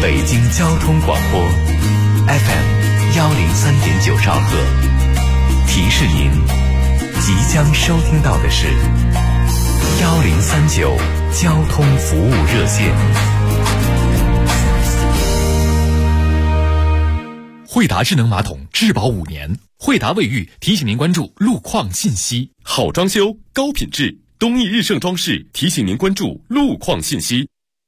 北京交通广播 FM103.9兆赫。提示您，即将收听到的是1039交通服务热线。 惠达智能马桶质保5年，惠达卫浴提醒您关注路况信息。 好装修，高品质，东义日盛装饰提醒您关注路况信息。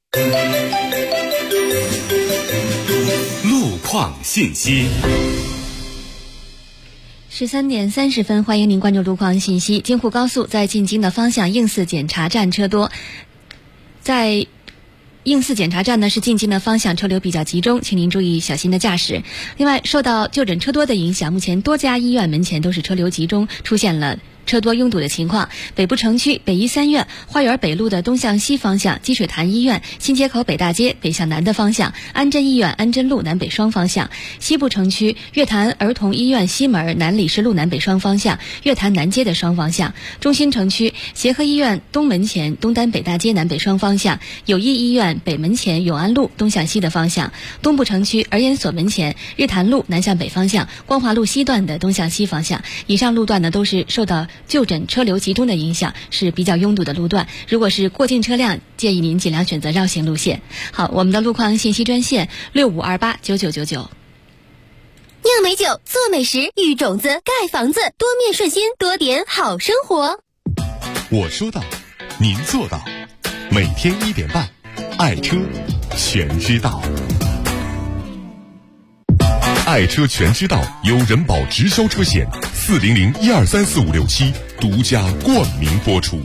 路况信息。 13点30分，欢迎您关注路况信息。京沪高速在进京的方向应4检查站车多，在应4检查站呢是进京的方向车流比较集中，请您注意小心的驾驶。另外，受到就诊车多的影响，目前多家医院门前都是车流集中，出现了车多拥堵的情况。北部城区北医三院花园北路的东向西方向，积水潭医院新街口北大街北向南的方向，安贞医院安贞路南北双方向。西部城区月坛儿童医院西门南礼士路南北双方向，月坛南街的双方向。中心城区协和医院东门前东单北大街南北双方向，友谊医院北门前永安路东向西的方向。东部城区儿研所门前日坛路南向北方向，光华路西段的东向西方向。以上路段呢都是受到就诊车流集中的影响，是比较拥堵的路段。如果是过境车辆，建议您尽量选择绕行路线。好，我们的路况信息专线65289999。 酿美酒，做美食，育种子，盖房子，多面顺心，多点好生活。 我说到，您做到。每天1点半，爱车全知道。爱车全知道由人保直销车险400123456独家冠名播出。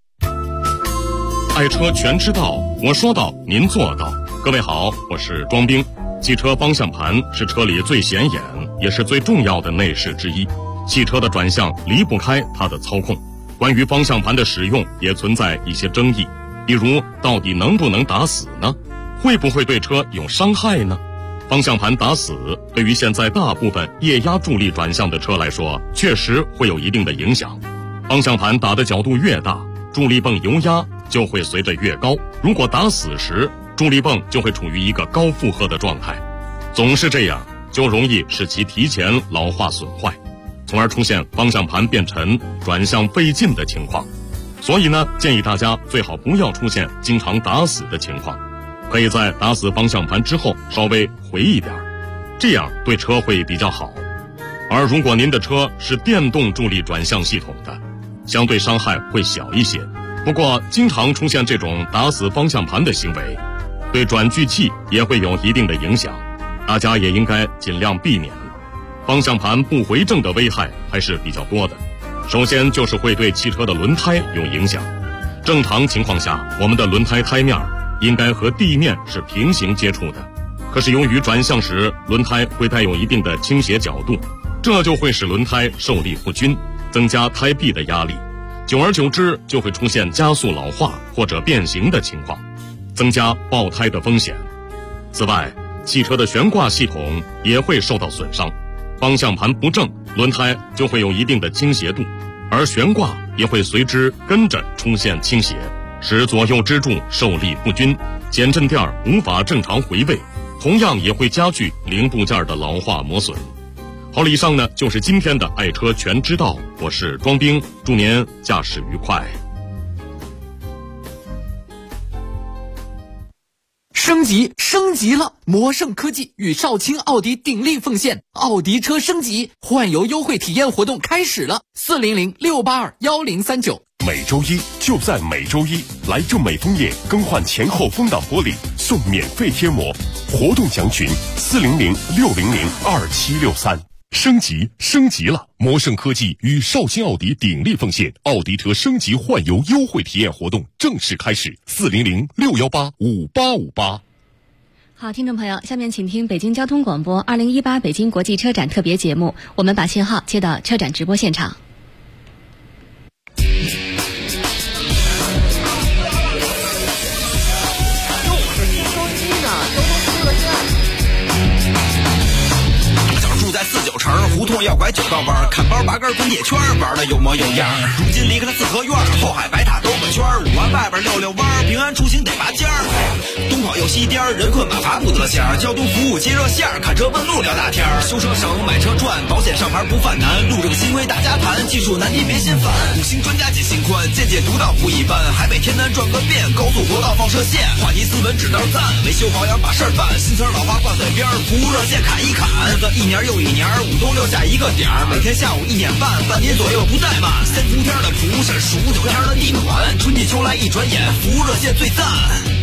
爱车全知道，我说到，您做到。各位好，我是庄兵。汽车方向盘是车里最显眼也是最重要的内饰之一，汽车的转向离不开它的操控。关于方向盘的使用也存在一些争议，比如到底能不能打死呢？会不会对车有伤害呢？方向盘打死对于现在大部分液压助力转向的车来说，确实会有一定的影响。方向盘打的角度越大，助力泵油压就会随着越高，如果打死时，助力泵就会处于一个高负荷的状态，总是这样就容易使其提前老化损坏，从而出现方向盘变沉、转向费劲的情况。所以呢，建议大家最好不要出现经常打死的情况，可以在打死方向盘之后稍微回一点，这样对车会比较好。而如果您的车是电动助力转向系统的，相对伤害会小一些。不过经常出现这种打死方向盘的行为，对转距器也会有一定的影响，大家也应该尽量避免。方向盘不回正的危害还是比较多的。首先就是会对汽车的轮胎有影响。正常情况下，我们的轮胎胎面应该和地面是平行接触的，可是由于转向时轮胎会带有一定的倾斜角度，这就会使轮胎受力不均，增加胎壁的压力，久而久之就会出现加速老化或者变形的情况，增加爆胎的风险。此外，汽车的悬挂系统也会受到损伤，方向盘不正，轮胎就会有一定的倾斜度，而悬挂也会随之跟着出现倾斜，使左右支柱受力不均，减震垫无法正常回位，同样也会加剧零部件的老化磨损。好了，以上呢就是今天的爱车全知道，我是庄兵，祝您驾驶愉快。 升级了！魔盛科技与少卿奥迪鼎力奉献奥迪车升级换油优惠体验活动开始了，400-682-1039。 每周一就在每周一，来正美枫叶更换前后风挡玻璃送免费贴膜，活动详询400-600-2763。升级了！魔盛科技与少卿奥迪鼎力奉献奥迪车升级换油优惠体验活动正式开始，400-618-5858。 好，听众朋友，下面请听北京交通广播2018北京国际车展特别节目，我们把信号接到车展直播现场。 在49城湖胡同要拐9道弯，看包8根滚铁圈，玩的有模有样。如今离开了四合院，后海白塔兜个圈，5环外边溜弯，平安出行得拔尖儿。东跑又西颠，人困马乏不得闲。交通服务接热线，看车问路聊大天。修车省，买车赚，保险上牌不犯难。路政新规大家谈，技术难题别心烦。5星专家解心宽，见解独到不一般。海北天南转个遍，高速国道放射线，话题斯文指道赞，维修保养把事儿办。新词老话挂嘴边，服务热线砍一砍。日子一年又一年，5冬6夏一个点儿，每天下午1点半，半年左右不怠慢。3伏天的蒲扇，数9天的地暖，春季秋来一转眼，服务热线最赞。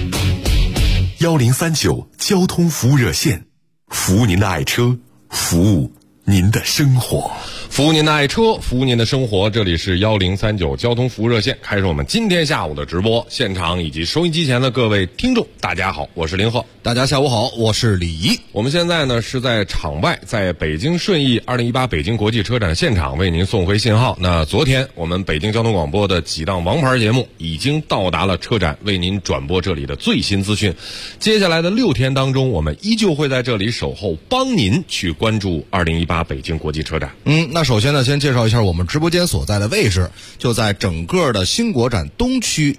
1039交通服务热线，服务您的爱车，服务您的生活。 服务您的爱车，服务您的生活。这里是1039交通服务热线，开始我们今天下午的直播。现场以及收音机前的各位听众，大家好，我是林鹤。 大家下午好，我是李怡。 我们现在呢是在场外，在北京顺义2018北京国际车展现场为您送回信号。那昨天我们北京交通广播的几档王牌节目已经到达了车展，为您转播这里的最新资讯。接下来的6天当中，我们依旧会在这里守候，帮您去关注2018北京国际车展。 那首先呢，先介绍一下我们直播间所在的位置，就在整个的新国展东区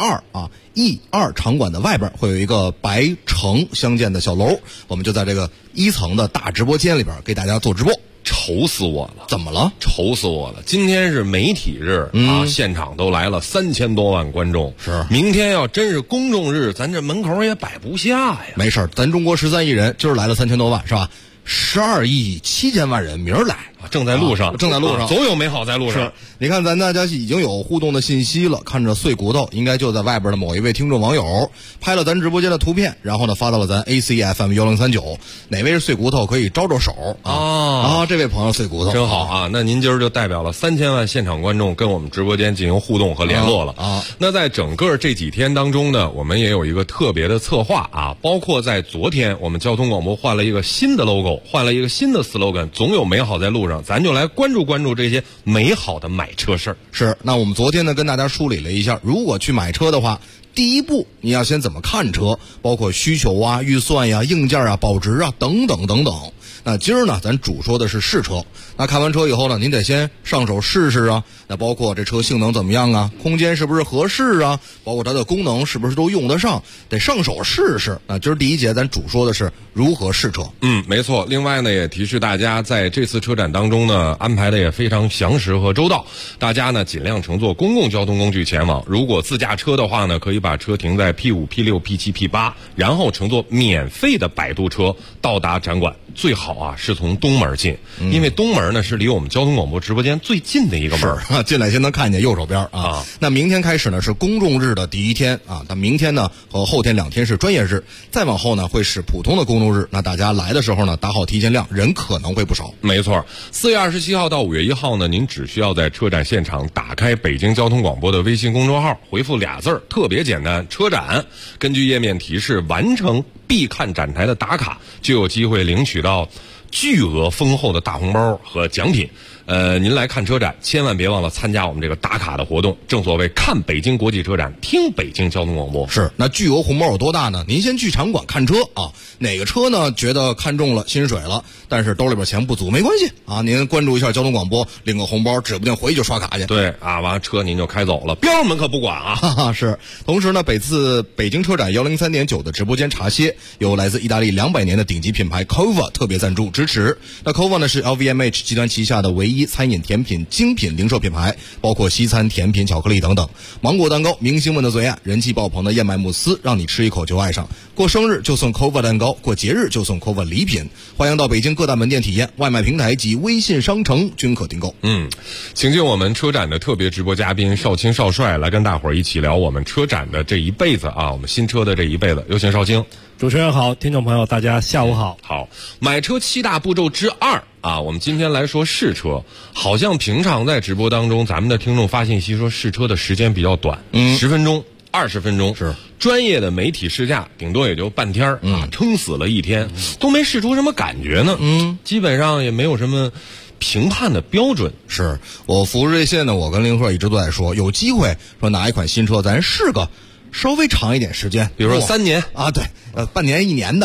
E2 场馆的外边，会有一个白橙相间的小楼，我们就在这个1层的大直播间里边给大家做直播。 愁死我了！ 怎么了？ 愁死我了！今天是媒体日啊，现场都来了3000多万观众。 是， 明天要真是公众日，咱这门口也摆不下呀。 没事，咱中国13亿人，今儿来了3000多万，是吧？12亿7千万人明儿来， 正在路上， 正在路上， 总有美好在路上。 你看咱大家已经有互动的信息了，看着碎骨头应该就在外边的某一位听众网友拍了咱直播间的图片，然后呢发到了咱 ACFM 1039，哪位是碎骨头可以招招手啊？这位朋友碎骨头真好啊！那您今儿就代表了3000万现场观众跟我们直播间进行互动和联络了啊。那在整个这几天当中呢，我们也有一个特别的策划啊，包括在昨天我们交通广播换了一个新的 logo， 换了一个新的 slogan， 总有美好在路上，咱就来关注关注这些美好的买车事儿。 是，那我们昨天呢跟大家梳理了一下，如果去买车的话，第一步你要先怎么看车，包括需求啊、预算呀、硬件啊、保值啊等等等等。那今儿呢咱主说的是试车，那看完车以后呢，您得先上手试试啊，那包括这车性能怎么样啊，空间是不是合适啊，包括它的功能是不是都用得上，得上手试试。那今儿第一节咱主说的是如何试车。 没错。另外呢也提示大家，在这次车展当中呢安排的也非常详实和周到，大家呢尽量乘坐公共交通工具前往，如果自驾车的话呢，可以把车停在 P5 P6 P7 P8， 然后乘坐免费的摆渡车到达展馆，最好啊是从东门进，因为东门呢是离我们交通广播直播间最近的一个门， 进来先能看见右手边啊。那明天开始呢是公众日的第一天啊，那明天呢和后天2天是专业日，再往后呢会是普通的公众日。那大家来的时候呢打好提前量，人可能会不少。 没错，4月27号到5月1号呢，您只需要在车展现场打开北京交通广播的微信公众号，回复俩字儿，特别简单，车展，根据页面提示完成必看展台的打卡，就有机会领取到巨额丰厚的大红包和奖品。您来看车展，千万别忘了参加我们这个打卡的活动。正所谓看北京国际车展，听北京交通广播。 是，那巨额红包有多大呢？您先去场馆看车啊，哪个车呢觉得看中了心水了，但是兜里边钱不足没关系啊，您关注一下交通广播，领个红包，指不定回去就刷卡去。 对啊，完了车您就开走了，标们可不管啊。 是。同时呢，北京车展103.9的直播间茶歇由来自意大利200年的顶级品牌 Cova 特别赞助支持。那 Cova 呢是 LVMH 集团旗下的唯一餐饮甜品精品零售品牌，包括西餐、甜品、巧克力等等。芒果蛋糕明星们的最爱，人气爆棚的燕麦慕斯让你吃一口就爱上。过生日就送 Cova 蛋糕，过节日就送 Cova 礼品。欢迎到北京各大门店体验，外卖平台及微信商城均可订购。 请进我们车展的特别直播嘉宾少卿少帅来跟大伙儿一起聊我们车展的这一辈子啊，我们新车的这一辈子。有请少卿。 主持人好，听众朋友大家下午好。 好，买车7大步骤之2啊，我们今天来说试车。好像平常在直播当中，咱们的听众发信息说试车的时间比较短，10分钟、20分钟， 是专业的媒体试驾顶多也就半天啊，撑死了1天，都没试出什么感觉呢。基本上也没有什么评判的标准。 是我服务热线呢，我跟林鹤一直都在说，有机会说拿一款新车咱试个稍微长一点时间， 比如说3年啊，对，半年1年的。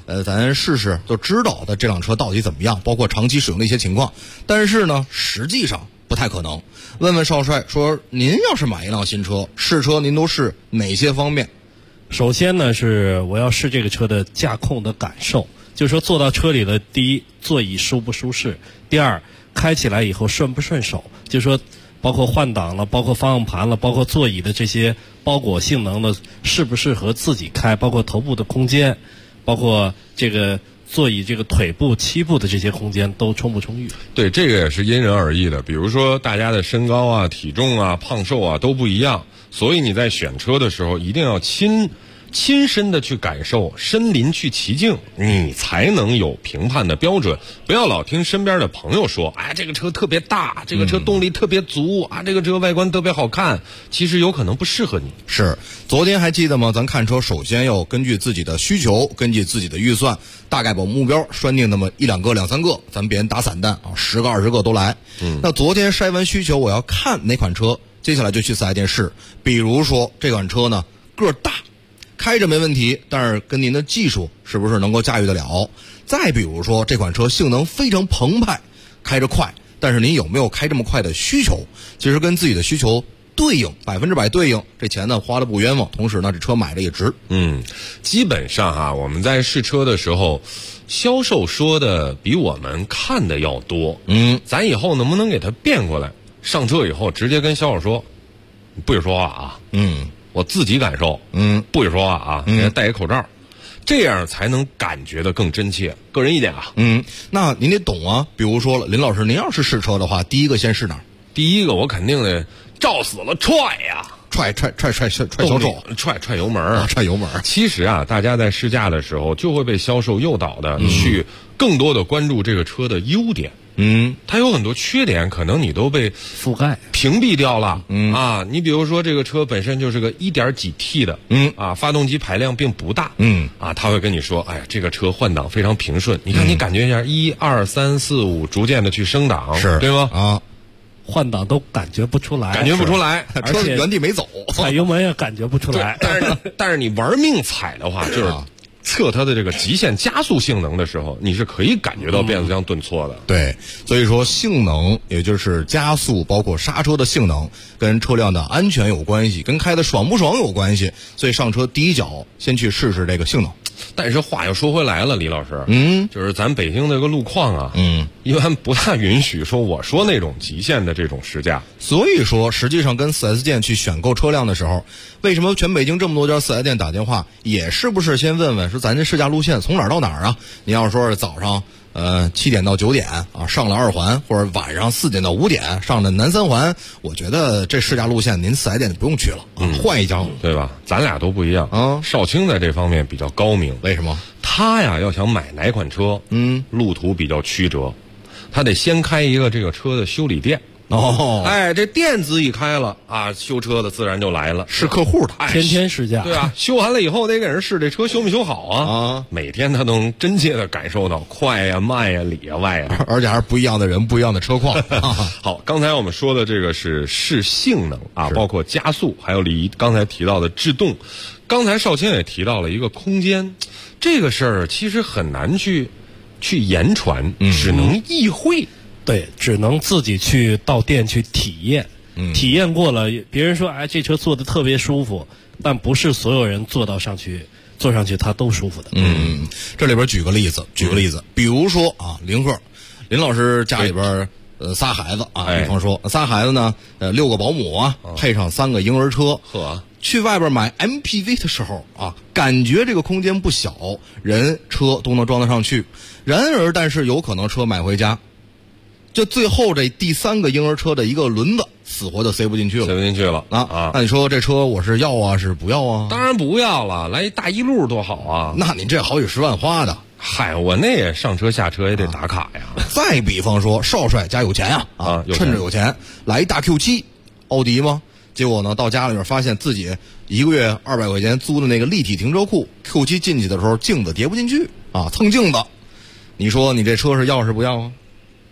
咱试试就知道的这辆车到底怎么样，包括长期使用的一些情况。但是呢，实际上不太可能。问问少帅说，您要是买一辆新车，试车您都试哪些方面？ 首先呢，是我要试这个车的驾控的感受，就是说坐到车里的第一，座椅舒不舒适；第二，开起来以后顺不顺手，就是说包括换挡了，包括方向盘了，包括座椅的这些包裹性能的适不适合自己开，包括头部的空间，包括这个座椅这个腿部、膝部的这些空间都充不充裕。 对，这个也是因人而异的。比如说大家的身高啊、体重啊、胖瘦啊都不一样，所以你在选车的时候一定要亲身的去感受，身临去其境，你才能有评判的标准。不要老听身边的朋友说，哎，这个车特别大，这个车动力特别足啊，这个车外观特别好看，其实有可能不适合你。 是，昨天还记得吗？咱看车首先要根据自己的需求，根据自己的预算，大概把目标拴定那么1-2个、2-3个，咱别人打散弹啊，10个、20个都来。那昨天筛完需求，我要看哪款车，接下来就去4S店试。比如说这款车呢，个大，开着没问题，但是跟您的技术是不是能够驾驭得了？再比如说这款车性能非常澎湃，开着快，但是您有没有开这么快的需求？其实跟自己的需求对应，100%对应，这钱呢花的不冤枉，同时呢这车买的也值。 基本上啊，我们在试车的时候，销售说的比我们看的要多。咱以后能不能给它变过来？上车以后直接跟销售说，你不许说话啊。我自己感受，不许说话啊，给他戴一口罩，这样才能感觉的更真切。个人意见啊。 那您得懂啊。比如说了，林老师，您要是试车的话，第一个先试哪儿？ 第一个我肯定得照死了踹呀， 踹销售， 踹油门， 踹油门。 其实啊，大家在试驾的时候就会被销售诱导的去更多的关注这个车的优点。它有很多缺点，可能你都被覆盖屏蔽掉了。你比如说这个车本身就是个1.几T 的，发动机排量并不大，他会跟你说，哎呀，这个车换挡非常平顺。你看，你感觉一下，1、2、3、4、5，逐渐的去升档， 是对吗？ 换挡都感觉不出来， 车原地没走， 踩油门也感觉不出来。 但是你玩命踩的话，就是测它的这个极限加速性能的时候，你是可以感觉到变速箱顿挫的。 对，所以说性能也就是加速，包括刹车的性能，跟车辆的安全有关系，跟开的爽不爽有关系。所以上车第一脚先去试试这个性能。 但是话又说回来了，李老师，就是咱北京这个路况啊，一般不大允许说我说那种极限的这种试驾。 所以说，实际上跟 4S 店去选购车辆的时候，为什么全北京这么多家 4S 店打电话，也是不是先问问说咱这试驾路线从哪儿到哪儿啊？你要说是早上7点到9点啊，上了2环，或者晚上4点到5点上的南3环，我觉得这试驾路线您4S店就不用去了，换一家， 对吧？咱俩都不一样啊。少卿在这方面比较高明， 为什么？ 他呀要想买哪款车，路途比较曲折，他得先开一个这个车的修理店。这店子一开了啊，修车的自然就来了， 是客户的， 天天试驾。 对啊，修完了以后得给人试这车修没修好啊。每天他都能真切的感受到快呀、慢呀、里呀、外呀， 而且还是不一样的人、不一样的车况。 好，刚才我们说的这个是试性能啊，包括加速，还有刚才提到的制动。刚才少卿也提到了一个空间，这个事儿其实很难去言传，只能意会。 对，只能自己去到店去体验，体验过了，别人说哎这车坐的特别舒服，但不是所有人坐上去他都舒服的。 这里边举个例子，比如说啊，林老师家里边仨孩子啊，比方说仨孩子呢，6个保姆啊，配上3个婴儿车，去外边买 MPV 的时候啊，感觉这个空间不小，人车都能装得上去。但是有可能车买回家，就最后这第3个婴儿车的一个轮子死活就塞不进去了啊！那你说这车我是要啊，是不要啊？ 当然不要了，来一大一路多好啊！ 那你这好几10万花的， 嗨，我那也上车下车也得打卡呀。 再比方说，少帅家有钱呀趁着有钱来一大 Q7，奥迪吗？结果呢，到家里面发现自己1个月200块钱租的那个立体停车库 Q7 进去的时候，镜子叠不进去啊，蹭镜子。你说你这车是要是不要啊？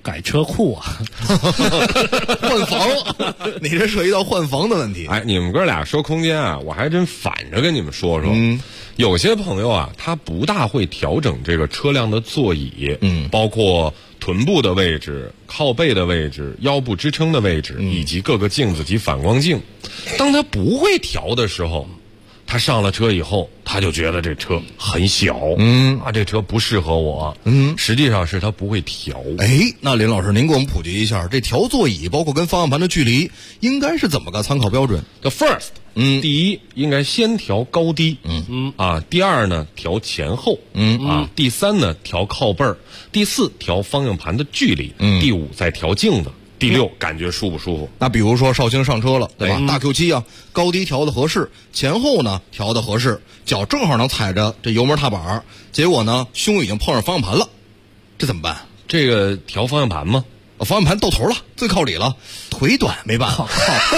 改车库啊， 换房，你这涉及到换房的问题。 哎，你们哥俩说空间啊，我还真反着跟你们说说。有些朋友啊，他不大会调整这个车辆的座椅，包括臀部的位置、靠背的位置、腰部支撑的位置，以及各个镜子及反光镜。当他不会调的时候，他上了车以后，他就觉得这车很小，这车不适合我，实际上是他不会调。 哎，那林老师，您给我们普及一下，这调座椅包括跟方向盘的距离，应该是怎么个参考标准？ The first，第一应该先调高低，第二呢调前后，第三呢调靠背儿，第四调方向盘的距离，第五再调镜子。第六，感觉舒不舒服？ 那比如说绍兴上车了，对吧？大 Q7 啊，高低调的合适，前后呢调的合适，脚正好能踩着这油门踏板，结果呢胸已经碰上方向盘了，这怎么办？ 这个调方向盘吗？ 方向盘到头了，最靠里了，腿短没办法，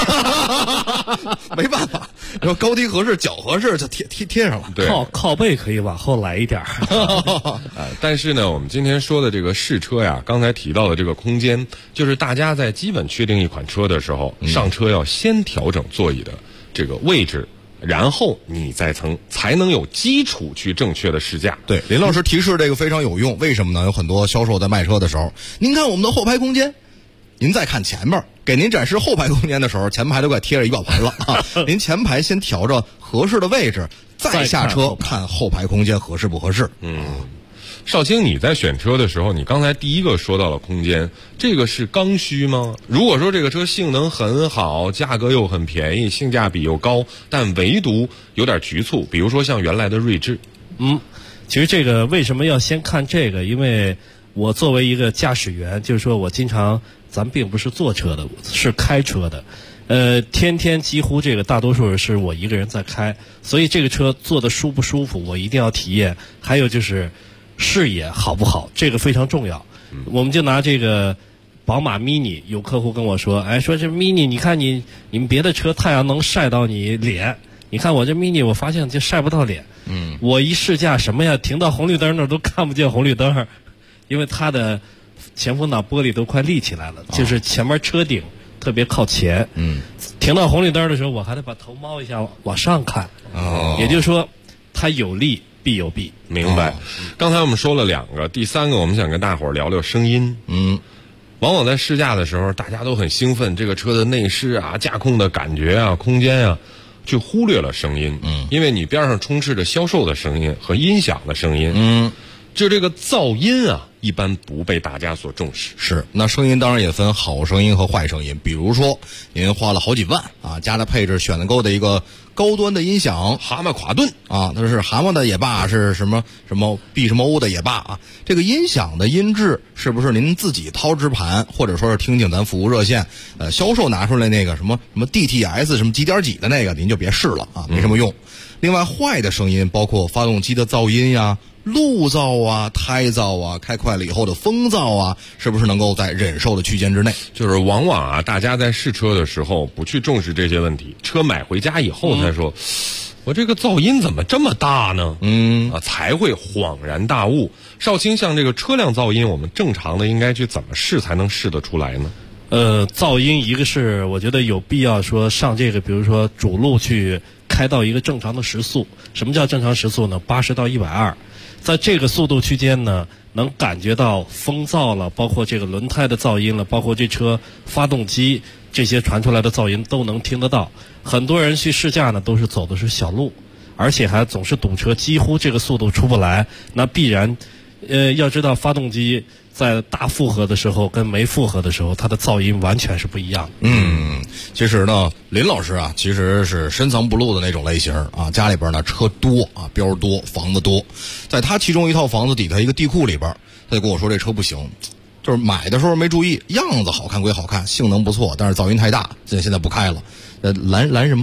没办法，然后高低合适，脚合适就贴上了。 对， 靠背可以往后来一点但是呢，我们今天说的这个试车呀，刚才提到的这个空间，就是大家在基本确定一款车的时候，上车要先调整座椅的这个位置。然后你才能有基础去正确的试驾。 对，林老师提示这个非常有用，为什么呢？有很多销售在卖车的时候，您看我们的后排空间，您再看前面，给您展示后排空间的时候，前排都快贴着仪表盘了啊！您前排先调着合适的位置，再下车看后排空间合适不合适。 少卿，你在选车的时候，你刚才第一个说到了空间，这个是刚需吗？如果说这个车性能很好，价格又很便宜，性价比又高，但唯独有点局促，比如说像原来的锐志。 其实这个为什么要先看这个？因为我作为一个驾驶员，就是说我经常，咱并不是坐车的，是开车的。天天几乎这个大多数是我一个人在开，所以这个车坐得舒不舒服，我一定要体验。还有就是视野好不好，这个非常重要。我们就拿这个宝马 mini， 有客户跟我说，说这 mini， 你看你们别的车太阳能晒到你脸，你看我这 mini， 我发现就晒不到脸。我一试驾什么呀，停到红绿灯那儿都看不见红绿灯，因为它的前风挡玻璃都快立起来了，就是前面车顶特别靠前。停到红绿灯的时候，我还得把头猫一下往上看。也就是说，它有利必有弊。 明白。刚才我们说了2个，第3个我们想跟大伙儿聊聊声音。往往在试驾的时候，大家都很兴奋，这个车的内饰啊、驾控的感觉啊、空间啊，却忽略了声音。因为你边上充斥着销售的声音和音响的声音。就这个噪音啊，一般不被大家所重视。 是，那声音当然也分好声音和坏声音。比如说，您花了好几万啊，加了配置选的够的一个高端的音响， 蛤蟆垮顿啊，它是蛤蟆的也罢，是什么B 什么 O 的也罢啊，这个音响的音质是不是您自己掏直盘，或者说是听听咱服务热线，销售拿出来那个什么 DTS 什么几点几的那个，您就别试了啊，没什么用。另外，坏的声音包括发动机的噪音呀、路噪啊、胎噪啊，开快了以后的风噪啊，是不是能够在忍受的区间之内？ 就是往往啊，大家在试车的时候不去重视这些问题，车买回家以后才说，我这个噪音怎么这么大呢？才会恍然大悟。少卿，像这个车辆噪音，我们正常的应该去怎么试才能试得出来呢？ 噪音一个是我觉得有必要说上这个，比如说主路去开到一个正常的时速。什么叫正常时速呢？80到120。在这个速度区间呢，能感觉到风噪了，包括这个轮胎的噪音了，包括这车发动机这些传出来的噪音都能听得到。很多人去试驾呢，都是走的是小路，而且还总是堵车，几乎这个速度出不来。那必然，要知道发动机在大负荷的时候跟没负荷的时候，它的噪音完全是不一样的。 其实呢，林老师啊，其实是深藏不露的那种类型啊，家里边呢车多啊，标多，房子多，在他其中一套房子底下一个地库里边，他就跟我说这车不行，就是买的时候没注意，样子好看归好看，性能不错，但是噪音太大，现在不开了。蓝什么？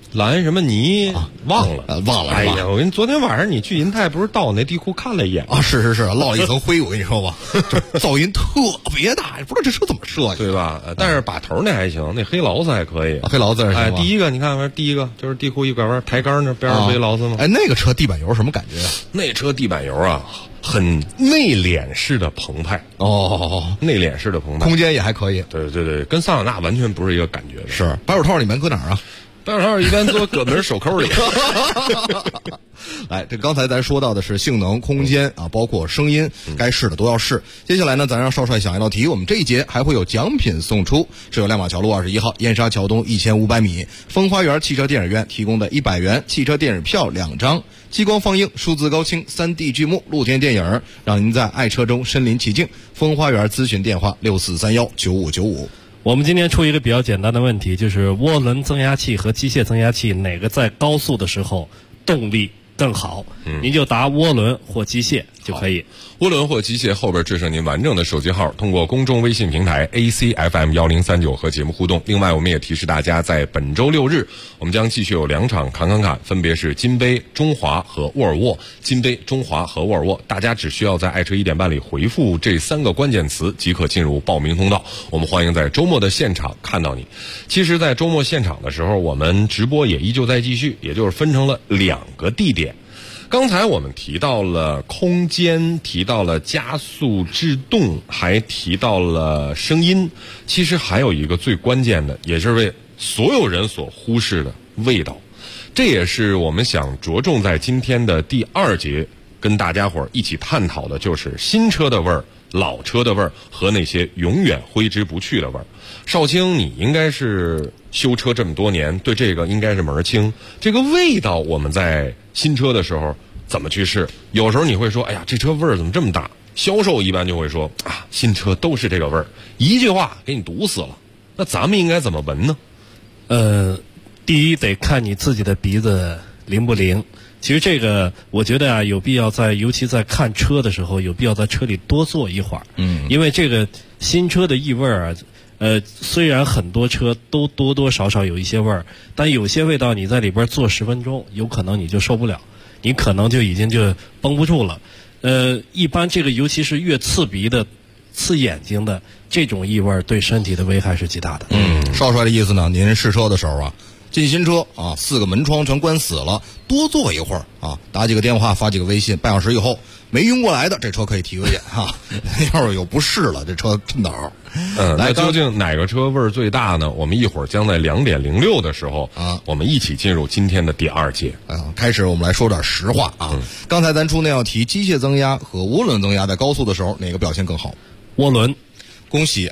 蓝什么泥忘了哎呀，我跟你昨天晚上你去银泰不是到我那地库看了一眼啊？是落了一层灰，我跟你说吧，噪音特别大，不知道这车怎么设计， 对吧？但是把头那还行，那黑劳斯还可以， 黑劳斯哎，第一个你看，第一个就是地库一拐弯抬杆那边上黑劳斯吗？ 哎，那个车地板油什么感觉啊？ 那车地板油啊，很内敛式的澎湃内敛式的澎湃， 空间也还可以。 对，跟桑塔纳完全不是一个感觉的。 是白手套里面搁哪儿啊？ 白手套一般搁门手扣里。 来，这刚才咱说到的是性能、空间啊，包括声音，该试的都要试。接下来呢，咱让少帅想一道题，我们这一节还会有奖品送出，是由亮马桥路21号燕莎桥东1500米风花园汽车电影院提供的100元汽车电影票2张，激光放映、数字高清、3D 剧目、露天电影，让您在爱车中身临其境。风花园咨询电话6431959595。 我们今天出一个比较简单的问题，就是涡轮增压器和机械增压器哪个在高速的时候动力更好？您就答涡轮或机械就可以。 涡轮或机械后边制上您完整的手机号，通过公众微信平台 ACFM1039 和节目互动。另外，我们也提示大家，在本周6日，我们将继续有2场侃侃侃，分别是金杯、中华和沃尔沃。金杯、中华和沃尔沃，大家只需要在爱车1点半里回复这3个关键词，即可进入报名通道。我们欢迎在周末的现场看到你。其实，在周末现场的时候，我们直播也依旧在继续，也就是分成了2个地点。刚才我们提到了空间，提到了加速制动，还提到了声音。其实还有一个最关键的，也是为所有人所忽视的味道。这也是我们想着重在今天的第2节跟大家伙儿一起探讨的，就是新车的味儿、老车的味儿和那些永远挥之不去的味儿。少卿，你应该是修车这么多年，对这个应该是门儿清。这个味道，我们在新车的时候怎么去试？有时候你会说，哎呀，这车味儿怎么这么大？销售一般就会说啊，新车都是这个味儿，一句话给你堵死了。那咱们应该怎么闻呢？ 第一得看你自己的鼻子灵不灵。其实这个我觉得啊，有必要尤其在看车的时候，有必要在车里多坐一会儿。因为这个新车的异味啊，虽然很多车都多多少少有一些味儿，但有些味道你在里边坐10分钟，有可能你就受不了，你可能就已经就绷不住了。一般这个尤其是越刺鼻的、刺眼睛的这种异味，对身体的危害是极大的。 少帅的意思呢，您试车的时候啊，进新车啊，4个门窗全关死了，多坐一会儿啊，打几个电话，发几个微信，半小时以后没晕过来的，这车可以提个眼哈。要是有不适了，这车真倒。 那究竟哪个车味儿最大呢？我们一会儿将在2点06的时候啊，我们一起进入今天的第2节。 开始我们来说点实话啊。刚才咱出那道题，机械增压和涡轮增压在高速的时候哪个表现更好？ 涡轮。 恭喜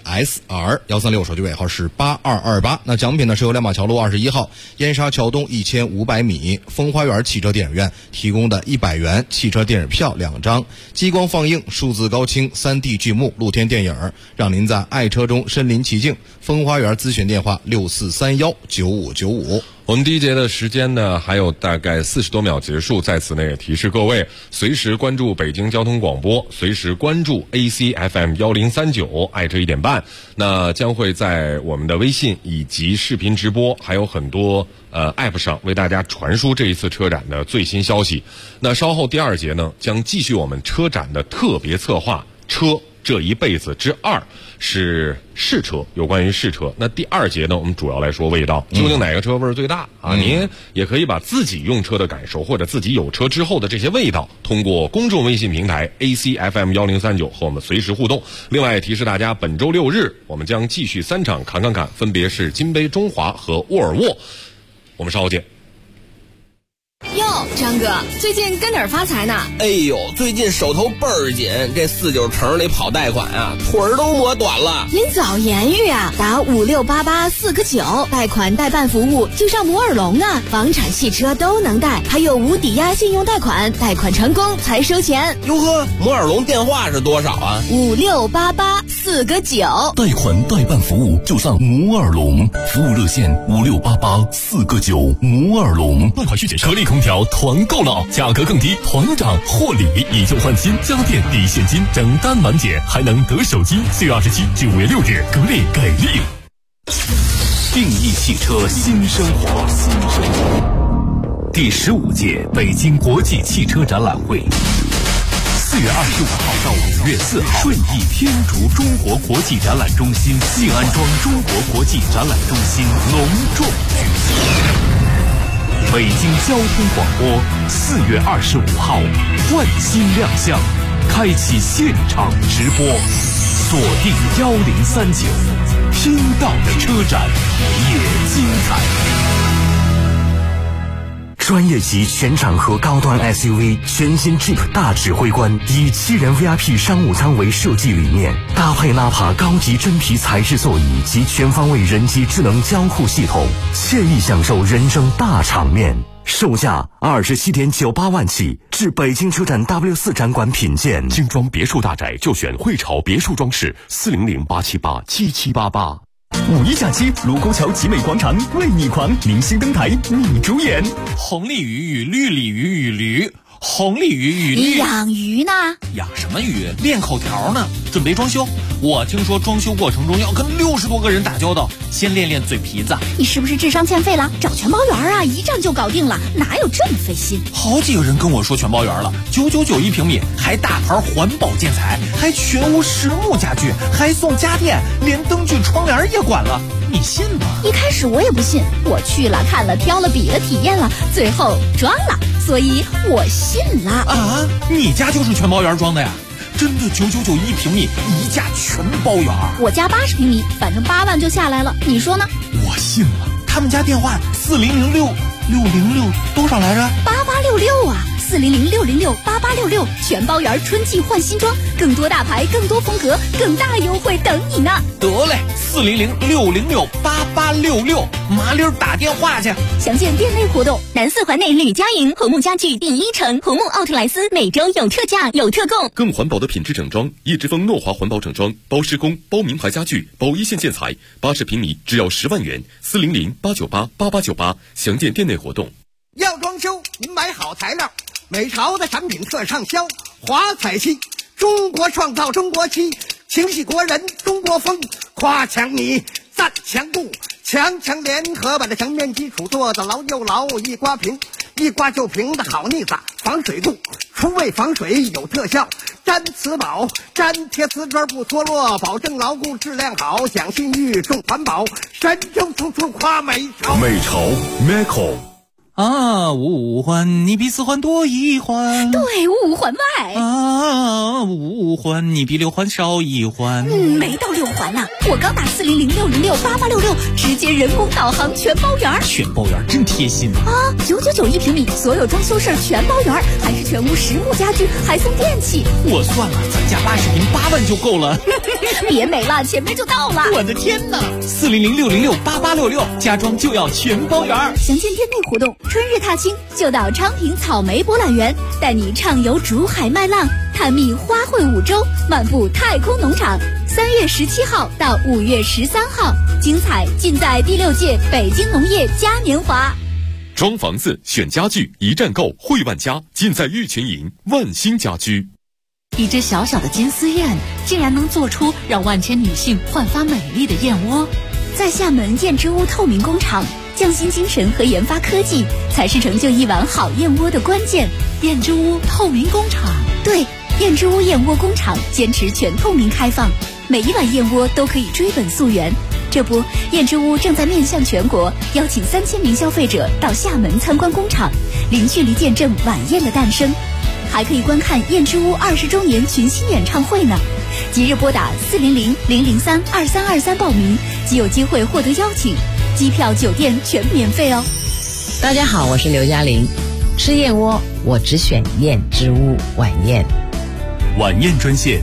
SR136 手机尾号是8228。那奖品呢是由亮马桥路21号燕莎桥东1500米风花园汽车电影院提供的100元汽车电影票2张，激光放映、数字高清、3D 剧目、露天电影，让您在爱车中身临其境。风花园咨询电话6431959595。 我们第1节的时间呢还有大概40多秒结束，在此呢也提示各位随时关注北京交通广播，随时关注 ACFM1039 爱车1点半，那将会在我们的微信以及视频直播还有很多App 上为大家传输这一次车展的最新消息。那稍后第2节呢将继续我们车展的特别策划车这一辈子之2，是试车，有关于试车。那第2节呢我们主要来说味道，究竟哪个车味儿最大啊？您也可以把自己用车的感受或者自己有车之后的这些味道通过公众微信平台 ACFM1039 和我们随时互动。另外也提示大家，本周6日我们将继续3场侃侃侃，分别是金杯、中华和沃尔沃。我们稍后见。 哟，张哥，最近跟哪儿发财呢？ 哎呦，最近手头倍儿紧，这49城里跑贷款啊，腿儿都磨短了。 您早言语啊，打5688 4个9，贷款代办服务就上摩尔龙啊，房产、汽车都能贷，还有无抵押信用贷款，贷款成功才收钱。 哟呵，摩尔龙电话是多少啊 ？5688 4个9， 贷款代办服务就上摩尔龙，服务热线5688 4个9，摩尔龙。 贷款需检查。格力空调团购了，价格更低，团长获礼，以旧换新，家电抵现金，整单满减，还能得手机。4月27至5月6日，格力给力。 定义汽车新生活。第15届北京国际汽车展览会，4月25号到5月4号，顺义天竺中国国际展览中心、静安庄中国国际展览中心隆重举行。北京交通广播4月25号换新亮相，开启现场直播，锁定1039，听到的车展也精彩。专业级全场合高端 SUV 全新 Jeep 大指挥官，以7人 VIP 商务舱为设计理念，搭配Nappa高级真皮材质座椅及全方位人机智能交互系统，惬意享受人生大场面。售价27.98万起，至北京车展 W4 展馆品鉴。 精装别墅大宅就选汇潮别墅装饰，400-878-7788。 五一假期，卢沟桥集美广场为你狂，明星登台，你主演。 红鲤鱼与绿鲤鱼与驴，红鲤鱼与绿。 养鱼呢？ 养什么鱼？练口条呢。准备装修，我听说装修过程中要跟60多个人打交道，先练练嘴皮子。 你是不是智商欠费了？找全包圆啊，一站就搞定了，哪有这么费心？ 好几个人跟我说全包圆了，999一平米，还大牌环保建材，还全屋实木家具，还送家电，连灯具窗帘也管了，你信吗？ 一开始我也不信，我去了看了挑了比了体验了，最后装了，所以我信了。 啊，你家就是全包圆装的呀？真的999一平米，一价全包圆。 我家80平米，反正8万就下来了，你说呢？ 我信了。他们家电话4006多少来着 ？8866啊，400-606-8866，全包圆春季换新装，更多大牌，更多风格，更大优惠等你呢。 得嘞，400-606-8866，麻溜打电话去。 详见店内活动。南四环内吕家营红木家具第一城，红木奥特莱斯每周有特价有特供。 更环保的品质整装，叶之峰诺华环保整装，包施工，包名牌家具，包一线建材，80平米只要10万元，400-898-8898，详见店内活动。 要装修，您买好材料，美潮的产品特畅销，华彩漆，中国创造中国漆，情系国人中国风，夸墙你赞墙布，墙联合把这墙面基础做得牢又牢，一刮平，一刮就平的好腻子，防水度，除味防水有特效，粘瓷宝，粘贴瓷砖不脱落，保证牢固质量好，讲信誉重环保，神州处处夸美潮。 美潮 Meco。 啊，五环你比4环多1环， 对，5环外啊，5环你比6环少1环。 没到6环呢，我刚打400-606-8866，直接人工导航全包圆。 全包圆真贴心啊！999一平米，所有装修事儿全包圆，还是全屋实木家具，还送电器。 我算了，咱家80平8万就够了。 别没了，前面就到了。 我的天哪！400-606-8866，家装就要全包圆。 详见店内活动。春日踏青就到昌平草莓博览园，带你畅游竹海麦浪，探秘花卉五洲，漫步太空农场。3月17号到5月13号，精彩尽在第6届北京农业嘉年华。 装房子选家具一站购，汇万家尽在玉泉营万兴家居。 一只小小的金丝燕，竟然能做出让万千女性焕发美丽的燕窝。 在厦门燕之屋透明工厂，匠心精神和研发科技才是成就一碗好燕窝的关键。 燕之屋透明工厂， 对，燕之屋燕窝工厂坚持全透明开放，每一碗燕窝都可以追本溯源。这不，燕之屋正在面向全国，邀请3000名消费者到厦门参观工厂，零距离见证晚宴的诞生，还可以观看燕之屋20周年群星演唱会呢。即日拨打400-003-2323报名，即有机会获得邀请，机票、酒店全免费哦。 大家好，我是刘嘉玲。吃燕窝，我只选燕之屋晚宴。 晚宴专线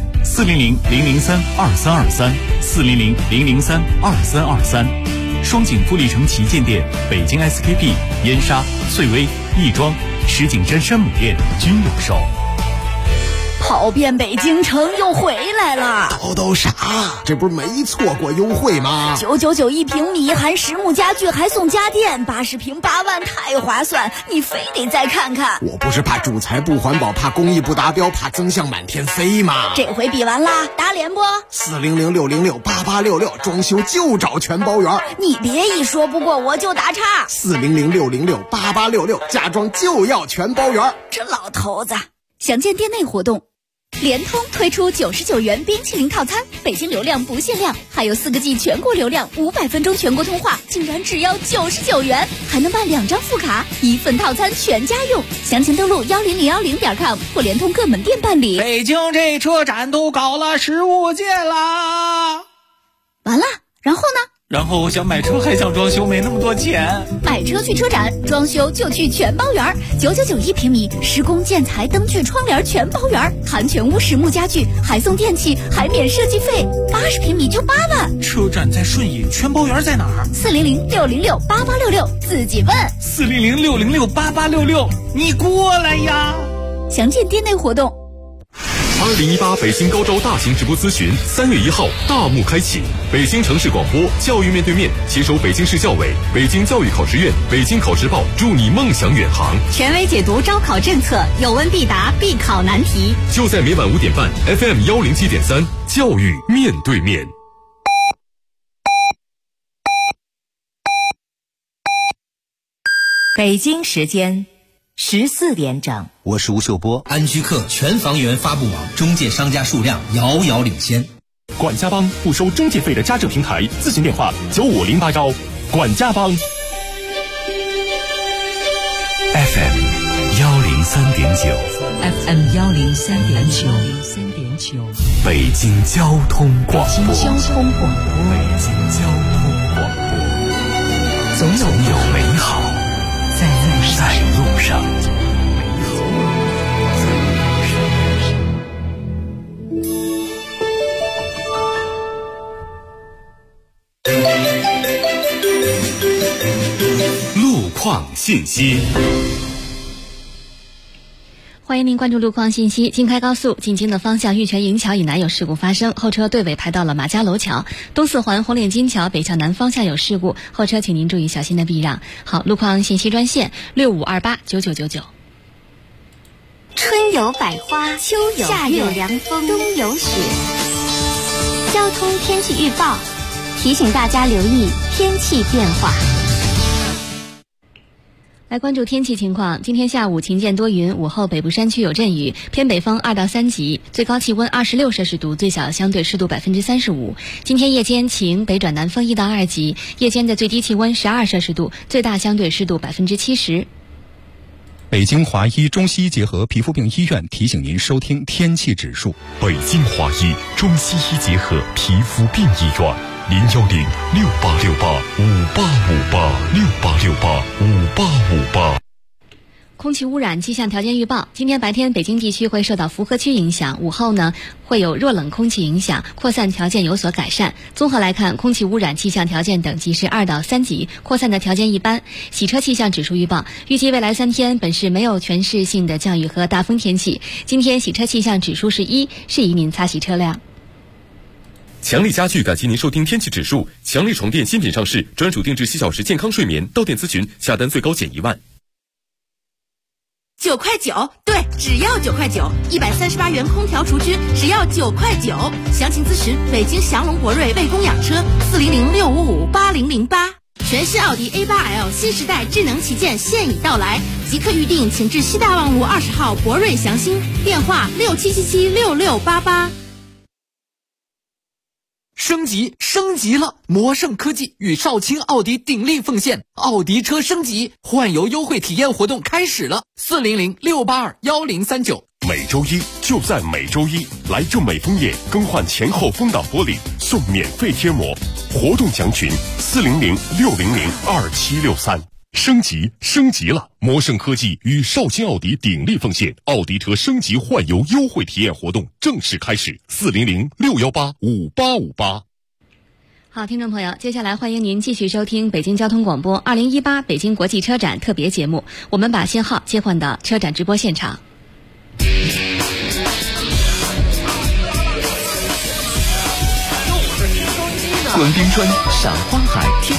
400-003-2323，400-003-2323。双井富力城旗舰店、北京 SKP、燕莎、翠微、亦庄、石景山山姆店均有售。 跑遍北京城又回来了。 叨叨啥？这不是没错过优惠吗 ？999一平米，含实木家具还送家电，80平8万，太划算！你非得再看看。 我不是怕主材不环保，怕工艺不达标，怕增项满天飞吗？ 这回比完啦，打脸不？400-606-8866，装修就找全包圆。你别一说不过我就打岔。 400-606-8866，家装就要全包圆。 这老头子。详见店内活动，联通推出99元冰淇淋套餐，北京流量不限量，还有4个G 全国流量，500分钟全国通话，竟然只要99元，还能办2张副卡，1份套餐全家用。详情登录10010.com或联通各门店办理。 北京这车展都搞了15届啦！ 完了，然后呢？ 然后我想买车还想装修，没那么多钱。 买车去车展，装修就去全包圆，999一平米，施工建材灯具窗帘全包圆，含全屋实木家具，还送电器，还免设计费，80平米就8万。 车展在顺义，全包圆在哪儿 ？400-606-8866，自己问。 400-606-8866，你过来呀！ 详见店内活动。 2018北京高招大型直播咨询3月1号大幕开启，北京城市广播教育面对面携手北京市教委、北京教育考试院、北京考试报，助你梦想远航， 权威解读招考政策，有问必答，必考难题。 就在每晚5点半 FM 107.3，教育面对面。 北京时间14点整， 我是吴秀波。安居客全房源发布网中介商家数量遥遥领先。 管家帮不收中介费的家政平台，咨询电话9508管家帮。 FM 103.9 FM 103.9， 北京交通广播。 北京交通广播。 总有美好在路上。路况信息。 欢迎您关注路况信息。京开高速进京的方向玉泉营桥以南有事故发生，后车队尾排到了马家楼桥。东四环红领巾桥北向南方向有事故，后车请您注意小心的避让。好，路况信息专线65289999。 春有百花，秋有夏有凉风，冬有雪。交通天气预报提醒大家留意天气变化。 来关注天气情况，今天下午晴间多云，午后北部山区有阵雨，偏北风2到3级，最高气温26摄氏度，最小相对湿度35%。今天夜间晴，北转南风1到2级，夜间的最低气温12摄氏度，最大相对湿度70%。 北京华医中西医结合皮肤病医院提醒您收听天气指数。 北京华医中西医结合皮肤病医院，010-6868-5858，6868-5858。 空气污染气象条件预报，今天白天北京地区会受到符合区影响，午后呢会有弱冷空气影响，扩散条件有所改善。综合来看，空气污染气象条件等级是2到3级，扩散的条件一般。洗车气象指数预报，预计未来3天本市没有全市性的降雨和大风天气。今天洗车气象指数是1，适宜您擦洗车辆。 强力家具感谢您收听天气指数。强力床垫新品上市，专属定制7小时健康睡眠，到店咨询，下单最高减1万。 9块9，对，只要9块9，138元空调除菌，只要9块9。详情咨询北京祥龙博瑞为供养车，400-655-8008。全新奥迪 A8L 新时代智能旗舰现已到来，即刻预定，请至西大望路20号博瑞祥兴，电话67776688。 升级了！魔盛科技与少卿奥迪鼎力奉献，奥迪车升级换油优惠体验活动开始了，400-682-1039。 每周一就在每周一，来正美枫叶更换前后风挡玻璃送免费贴膜，活动详询400-600-2763。升级了！魔盛科技与少卿奥迪鼎力奉献，奥迪车升级换油优惠体验活动正式开始，400-618-5858。 好，听众朋友，接下来欢迎您继续收听北京交通广播2018北京国际车展特别节目，我们把信号切换到车展直播现场。 观冰川，赏花海，听。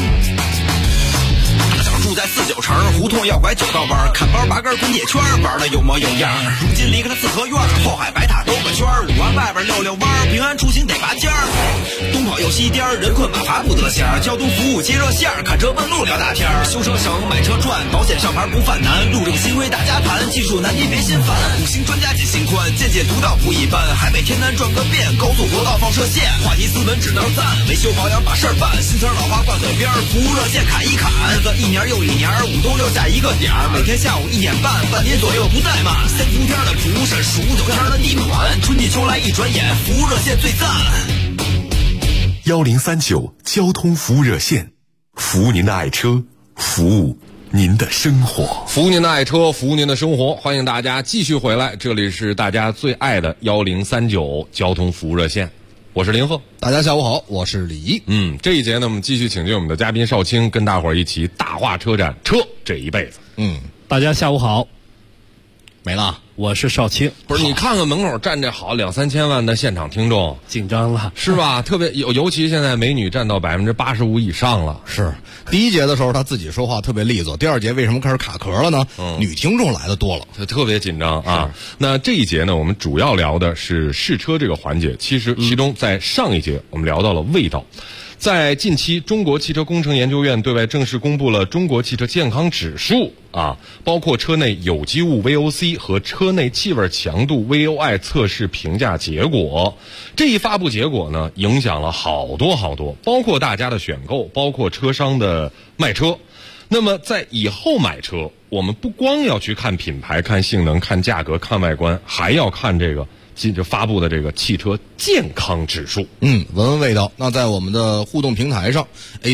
住在49城，胡同要拐9道弯，看包拔根滚铁圈，玩的有模有样。如今离开了四合院，后海白塔兜个圈，5环外边溜溜弯，平安出行得拔尖儿。东跑又西颠，人困马乏不得闲。交通服务接热线，看车问路聊大天。修车省，买车赚，保险上牌不犯难。路政新规大家盘，技术难题别心烦。5星专家解心宽，见解独到不一般。海北天南转个遍，高速国道放射线。话题斯文只能赞，维修保养把事儿办。新词老话挂嘴边，服务热线砍一砍。日子一年又一年，5都6下一个点儿。每天下午1点半，半年左右不怠慢。3伏天的蒲扇，数9天的地暖，春季秋来一转眼，服务热线最赞。 1039交通服务热线，服务您的爱车，服务您的生活， 服务您的爱车，服务您的生活。欢迎大家继续回来，这里是大家最爱的1039交通服务热线，我是林鹤。 大家下午好，我是李毅。 这一节呢，我们继续请进我们的嘉宾少卿，跟大伙儿一起大话车展，车这一辈子。 大家下午好。 没了， 我是少卿。 不是，你看看门口站着好2、3千万的现场听众， 紧张了是吧？特别尤其现在美女占到85%以上了。 是第一节的时候他自己说话特别利索，第二节为什么开始卡壳了呢？女听众来的多了， 特别紧张啊。那这一节呢，我们主要聊的是试车这个环节。其中在上一节我们聊到了味道。在近期，中国汽车工程研究院对外正式公布了中国汽车健康指数包括车内有机物 VOC 和车内气味强度 VOI 测试评价结果。这一发布结果呢，影响了好多，包括大家的选购，包括车商的卖车。那么在以后买车，我们不光要去看品牌、看性能、看价格、看外观，还要看这个发布的这个汽车健康指数。 闻味道。那在我们的互动平台上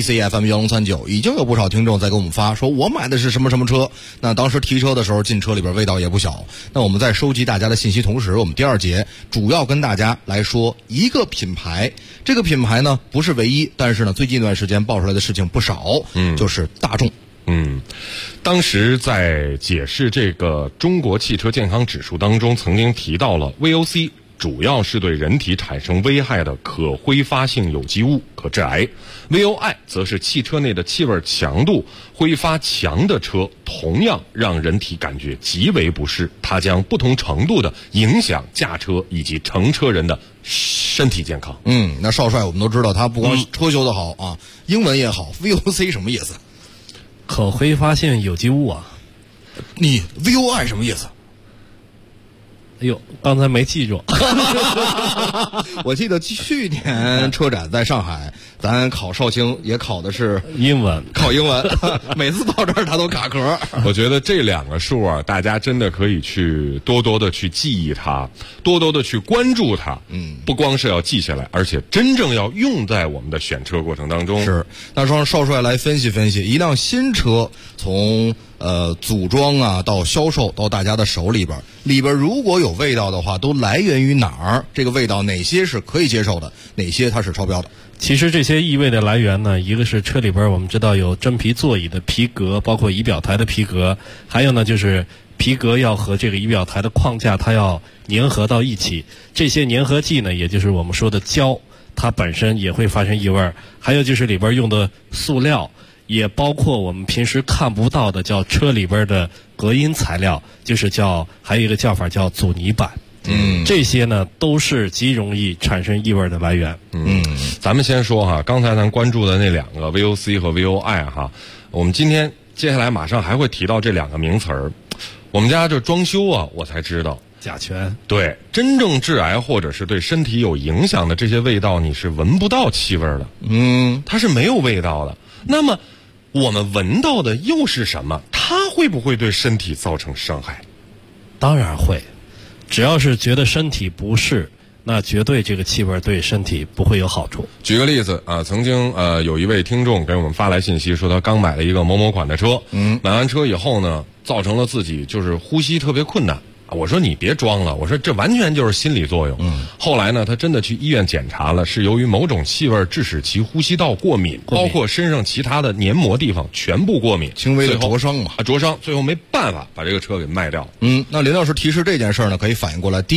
ACFM1039 已经有不少听众在给我们发，说我买的是什么什么车。那当时提车的时候进车里边味道也不小。那我们在收集大家的信息同时，我们第二节主要跟大家来说一个品牌。这个品牌呢不是唯一，但是呢最近一段时间爆出来的事情不少，就是大众。 当时在解释这个中国汽车健康指数当中，曾经提到了 VOC 主要是对人体产生危害的可挥发性有机物、可致癌 ，VOI 则是汽车内的气味强度，挥发强的车同样让人体感觉极为不适，它将不同程度的影响驾车以及乘车人的身体健康。 那少帅我们都知道，他不光车修的好英文也好 ，VOC 什么意思？ 可挥发性有机物你 VOI 什么意思？ 哎呦，刚才没记住。 我记得去年车展在上海，咱考少卿也考的是英文， 考英文，每次到这儿他都卡壳。 我觉得这2个数大家真的可以去多多的去记忆它，多多的去关注它。不光是要记下来，而且真正要用在我们的选车过程当中。 是，那让少帅来分析分析，一辆新车从组装到销售到大家的手里边如果有味道的话，都来源于哪儿？这个味道哪些是可以接受的，哪些它是超标的？ 其实这些异味的来源呢，一个是车里边我们知道有真皮座椅的皮革，包括仪表台的皮革，还有呢就是皮革要和这个仪表台的框架它要粘合到一起，这些粘合剂呢，也就是我们说的胶，它本身也会发生异味。还有就是里边用的塑料，也包括我们平时看不到的叫车里边的隔音材料，就是还有一个叫法叫阻尼板。这些呢都是极容易产生异味的来源。 咱们先说刚才咱关注的那2个 VOC 和 VOI 我们今天接下来马上还会提到这2个名词儿。我们家这装修我才知道甲醛。 对，真正致癌或者是对身体有影响的这些味道，你是闻不到气味的。它是没有味道的。那么我们闻到的又是什么？它会不会对身体造成伤害？ 当然会，只要是觉得身体不适，那绝对这个气味对身体不会有好处。 举个例子曾经有一位听众给我们发来信息，说他刚买了一个某某款的车，买完车以后呢，造成了自己就是呼吸特别困难。我说你别装了，我说这完全就是心理作用。后来呢，他真的去医院检查了，是由于某种气味致使其呼吸道过敏，包括身上其他的黏膜地方全部过敏， 轻微的灼伤嘛。 灼伤，最后没办法把这个车给卖掉了。 那林老师提示这件事呢，可以反映过来。第一，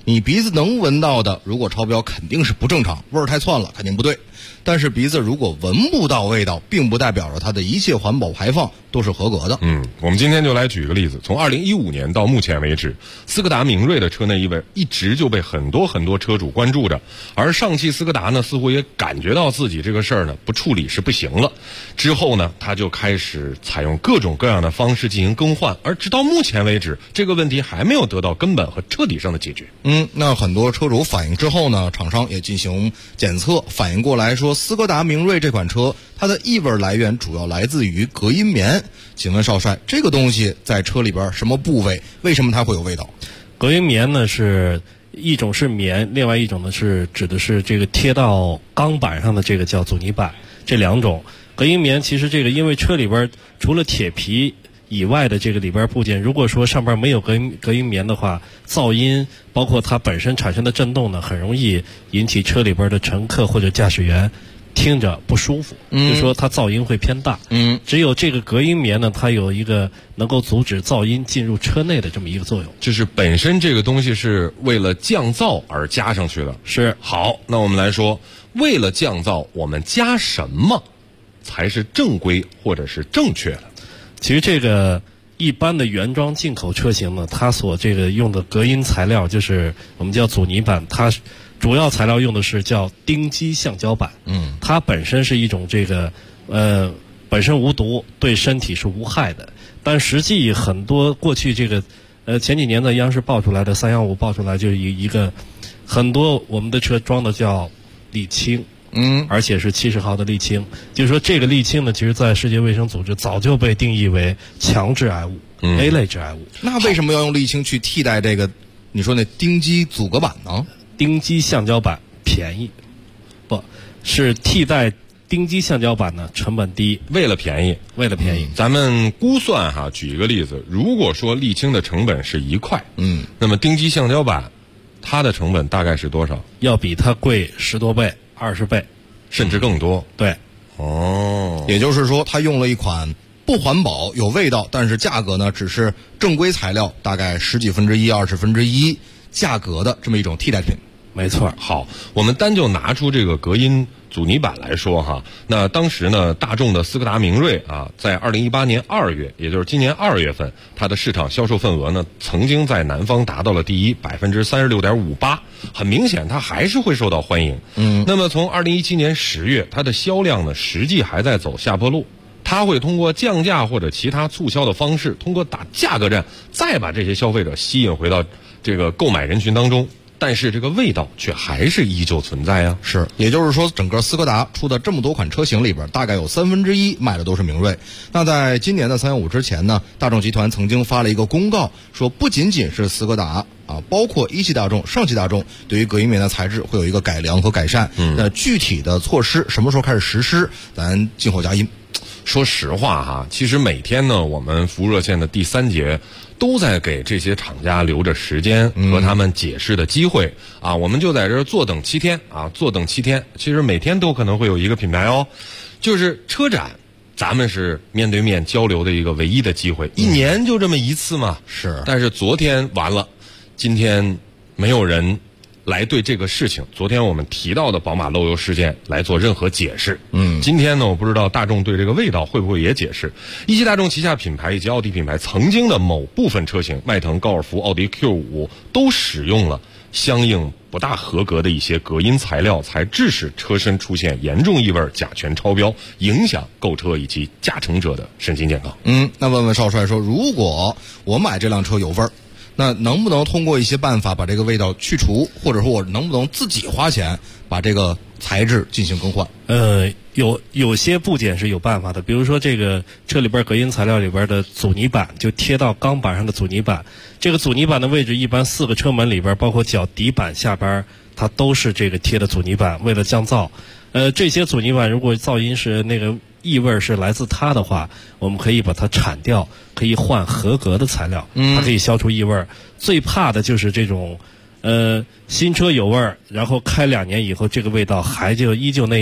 你鼻子能闻到的，如果超标肯定是不正常，味儿太窜了，肯定不对。但是鼻子如果闻不到味道，并不代表着它的一切环保排放都是合格的。 我们今天就来举个例子，从2015年到目前为止，斯柯达明锐的车内异味一直就被很多车主关注着，而上汽斯柯达呢，似乎也感觉到自己这个事儿呢不处理是不行了。之后呢，他就开始采用各种各样的方式进行更换，而直到目前为止，这个问题还没有得到根本和彻底上的解决。 那很多车主反映之后呢，厂商也进行检测，反映过来说，斯柯达明锐这款车它的异味来源主要来自于隔音棉。请问少帅，这个东西在车里边什么部位，为什么它会有味道？ 隔音棉呢，是一种是棉，另外一种呢是指的是这个贴到钢板上的这个叫阻尼板，这两种。隔音棉其实这个因为车里边除了铁皮以外的这个里边部件，如果说上边没有隔音棉的话，噪音包括它本身产生的震动呢，很容易引起车里边的乘客或者驾驶员听着不舒服，就说它噪音会偏大。只有这个隔音棉呢，它有一个能够阻止噪音进入车内的这么一个作用。 就是本身这个东西是为了降噪而加上去的。 是。 好，那我们来说，为了降噪，我们加什么才是正规或者是正确的？ 其实这个一般的原装进口车型呢，它所这个用的隔音材料就是我们叫阻尼板，它主要材料用的是叫丁基橡胶板。它本身是一种这个本身无毒，对身体是无害的。但实际很多过去这个前几年在央视爆出来的315爆出来，就是一个很多我们的车装的叫沥青。而且是70号的沥青，就是说这个沥青呢，其实在世界卫生组织早就被定义为强致癌物，A 类致癌物。 那为什么要用沥青去替代这个你说那丁基阻隔板呢？ 丁基橡胶板便宜，不是替代丁基橡胶板呢，成本低， 为了便宜。咱们估算哈，举一个例子，如果说沥青的成本是1块，那么丁基橡胶板它的成本大概是多少？ 要比它贵10多倍。20倍， 甚至更多。 对， 也就是说，它用了一款不环保、有味道，但是价格呢只是正规材料，大概10几分之一、20分之一价格的这么一种替代品。 没错。 好，我们单就拿出这个隔音阻尼板来说哈，那当时呢，大众的斯柯达明锐啊，在2018年2月，也就是今年2月份，它的市场销售份额呢，曾经在南方达到了第一，36.58%，很明显它还是会受到欢迎。那么从2017年10月，它的销量呢，实际还在走下坡路。它会通过降价或者其他促销的方式，通过打价格战，再把这些消费者吸引回到这个购买人群当中。但是这个味道却还是依旧存在啊。 是，也就是说，整个斯柯达出的这么多款车型里边，大概有1/3卖的都是明锐。那在今年的315之前呢，大众集团曾经发了一个公告，说不仅仅是斯柯达啊，包括一汽大众、上汽大众对于隔音棉的材质会有一个改良和改善。那具体的措施什么时候开始实施，咱静候佳音。 说实话哈，其实每天呢，我们服务热线的第3节都在给这些厂家留着时间和他们解释的机会啊，我们就在这儿坐等7天啊，坐等7天。其实每天都可能会有一个品牌哦，就是车展，咱们是面对面交流的一个唯一的机会，1年就这么一次嘛。 是。 但是昨天完了，今天没有人来对这个事情，昨天我们提到的宝马漏油事件来做任何解释。今天呢，我不知道大众对这个味道会不会也解释。一汽大众旗下品牌以及奥迪品牌曾经的某部分车型，迈腾、高尔夫、奥迪 Q5 都使用了相应不大合格的一些隔音材料，才致使车身出现严重异味、甲醛超标，影响购车以及驾乘者的身心健康。 那问问少帅说，如果我买这辆车有味儿，那能不能通过一些办法把这个味道去除，或者说我能不能自己花钱把这个材质进行更换？ 有些部件是有办法的，比如说这个车里边隔音材料里边的阻尼板，就贴到钢板上的阻尼板，这个阻尼板的位置一般4个车门里边，包括脚底板下边，它都是这个贴的阻尼板，为了降噪。这些阻尼板如果噪音是那个异味是来自它的话，我们可以把它铲掉，可以换合格的材料，它可以消除异味。最怕的就是这种新车有味儿，然后开2年以后这个味道还就依旧那样，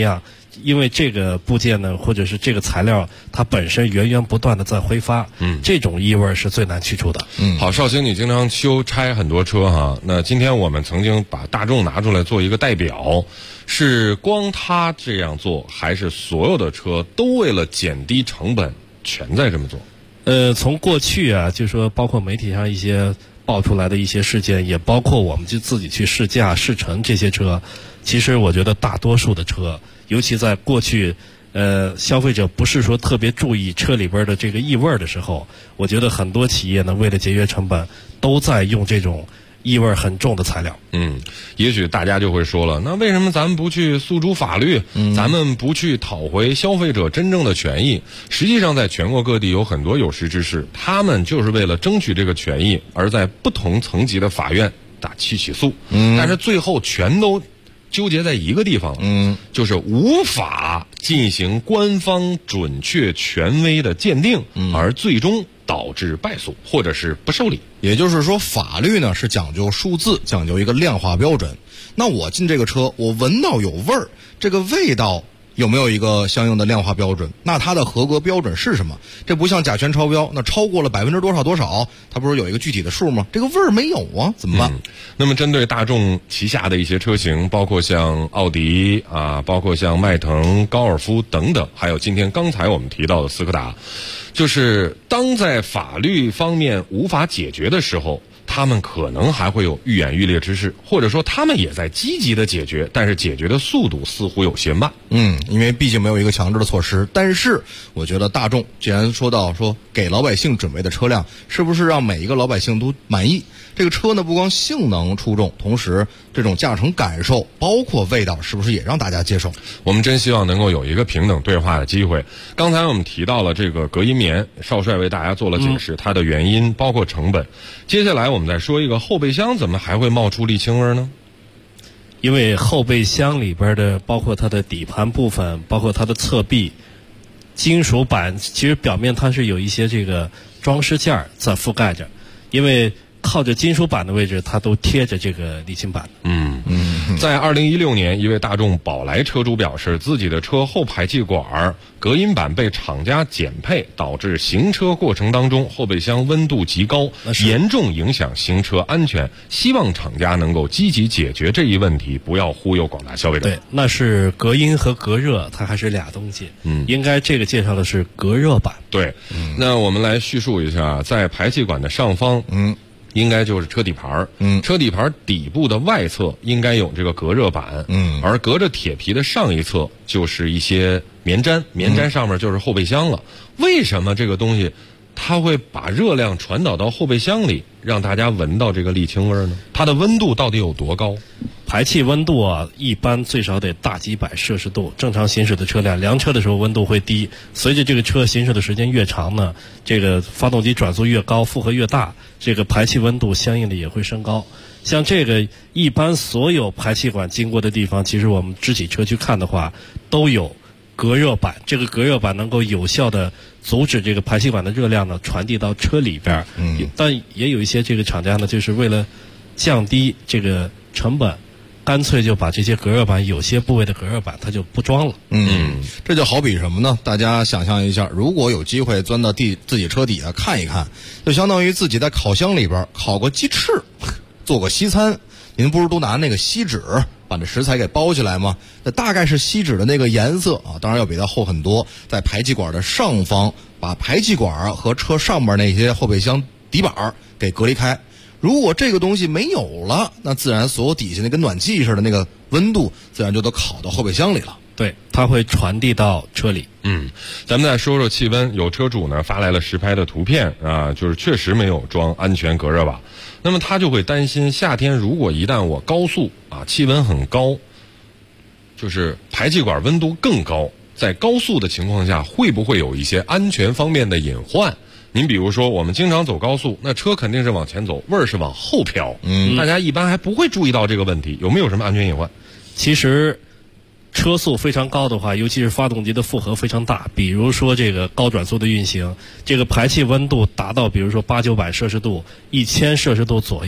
因为这个部件呢，或者是这个材料，它本身源源不断的在挥发，这种异味是最难去除的。 好，绍兴，你经常修拆很多车哈，那今天我们曾经把大众拿出来做一个代表，是光他这样做，还是所有的车都为了减低成本全在这么做？ 从过去啊，就说包括媒体上一些爆出来的一些事件，也包括我们就自己去试驾试乘这些车，其实我觉得大多数的车，尤其在过去消费者不是说特别注意车里边的这个异味的时候，我觉得很多企业呢为了节约成本，都在用这种异味很重的材料。 也许大家就会说了，那为什么咱们不去诉诸法律，咱们不去讨回消费者真正的权益？实际上在全国各地有很多有识之士，他们就是为了争取这个权益，而在不同层级的法院去起诉，但是最后全都纠结在一个地方了，就是无法进行官方准确权威的鉴定，而最终导致败诉或者是不受理。 也就是说，法律呢是讲究数字，讲究一个量化标准。那我进这个车，我闻到有味儿，这个味道有没有一个相应的量化标准？那它的合格标准是什么？这不像甲醛超标，那超过了多少多少，它不是有一个具体的数吗？这个味儿没有啊，怎么办？ 那么针对大众旗下的一些车型，包括像奥迪啊，包括像迈腾、高尔夫等等，还有今天刚才我们提到的斯柯达，就是当在法律方面无法解决的时候，他们可能还会有愈演愈烈之势，或者说他们也在积极的解决，但是解决的速度似乎有些慢。 因为毕竟没有一个强制的措施。但是我觉得大众既然说到说给老百姓准备的车辆，是不是让每一个老百姓都满意？这个车呢，不光性能出众，同时这种驾乘感受，包括味道，是不是也让大家接受？ 我们真希望能够有一个平等对话的机会。刚才我们提到了这个隔音棉，少帅为大家做了解释，它的原因包括成本。接下来我们再说一个后备箱怎么还会冒出沥青味呢？ 因为后备箱里边的包括它的底盘部分，包括它的侧壁金属板，其实表面它是有一些这个装饰件在覆盖着，因为靠着金属板的位置，它都贴着这个沥青板。 在2016年，一位大众宝来车主表示，自己的车后排气管隔音板被厂家减配，导致行车过程当中后备箱温度极高，严重影响行车安全。希望厂家能够积极解决这一问题，不要忽悠广大消费者。 对，那是隔音和隔热，它还是俩东西。应该这个介绍的是隔热板。 对，那我们来叙述一下，在排气管的上方，应该就是车底盘车底盘底部的外侧应该有这个隔热板，而隔着铁皮的上一侧就是一些棉毡，棉毡上面就是后备箱了。为什么这个东西它会把热量传导到后备箱里，让大家闻到这个沥青味呢？它的温度到底有多高？ 排气温度啊，一般最少得大几百摄氏度。正常行驶的车辆，量车的时候温度会低，随着这个车行驶的时间越长呢，这个发动机转速越高，负荷越大，这个排气温度相应的也会升高。像这个一般所有排气管经过的地方，其实我们支起车去看的话，都有隔热板。这个隔热板能够有效的阻止这个排气管的热量呢传递到车里边。但也有一些这个厂家呢，就是为了降低这个成本，干脆就把这些隔热板，有些部位的隔热板它就不装了。 这就好比什么呢？大家想象一下，如果有机会钻到自己车底下看一看，就相当于自己在烤箱里边烤个鸡翅，做个西餐。您不是都拿那个锡纸把这食材给包起来吗？那大概是锡纸的那个颜色啊，当然要比它厚很多。在排气管的上方，把排气管和车上面那些后备箱底板给隔离开。如果这个东西没有了，那自然所有底下那跟暖气似的那个温度，自然就都烤到后备箱里了。 对，它会传递到车里。 咱们再说说气温。有车主呢发来了实拍的图片啊，就是确实没有装安全隔热瓦。那么他就会担心，夏天如果一旦我高速气温很高，就是排气管温度更高，在高速的情况下，会不会有一些安全方面的隐患？您比如说，我们经常走高速，那车肯定是往前走，味儿是往后飘。大家一般还不会注意到这个问题，有没有什么安全隐患？ 其实车速非常高的话，尤其是发动机的负荷非常大，比如说这个高转速的运行，这个排气温度达到比如说800-900摄氏度、1000摄氏度左右，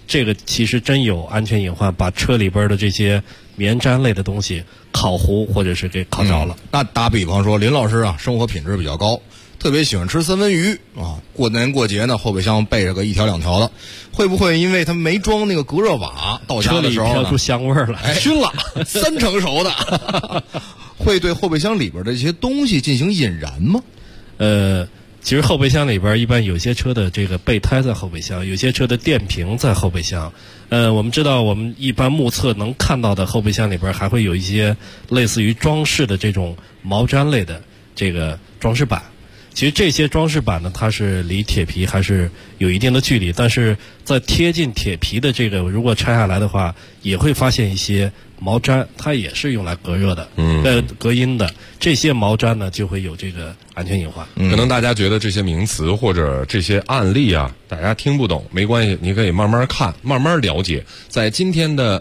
这个其实真有安全隐患，把车里边的这些棉毡类的东西烤糊或者是给烤着了。 那打比方说，林老师啊，生活品质比较高，特别喜欢吃三文鱼啊，过年过节呢，后备箱备着个1条2条的，会不会因为他没装那个隔热瓦，到家的时候车里飘出香味儿来， 熏了3成熟的，会对后备箱里边的这些东西进行引燃吗？ 其实后备箱里边一般有些车的这个备胎在后备箱，有些车的电瓶在后备箱。我们知道我们一般目测能看到的后备箱里边还会有一些类似于装饰的这种毛毡类的这个装饰板。其实这些装饰板呢，它是离铁皮还是有一定的距离，但是在贴近铁皮的这个如果拆下来的话，也会发现一些毛毡，它也是用来隔热的，隔音的。这些毛毡呢，就会有这个安全隐患。 可能大家觉得这些名词或者这些案例啊，大家听不懂，没关系，你可以慢慢看，慢慢了解。在今天的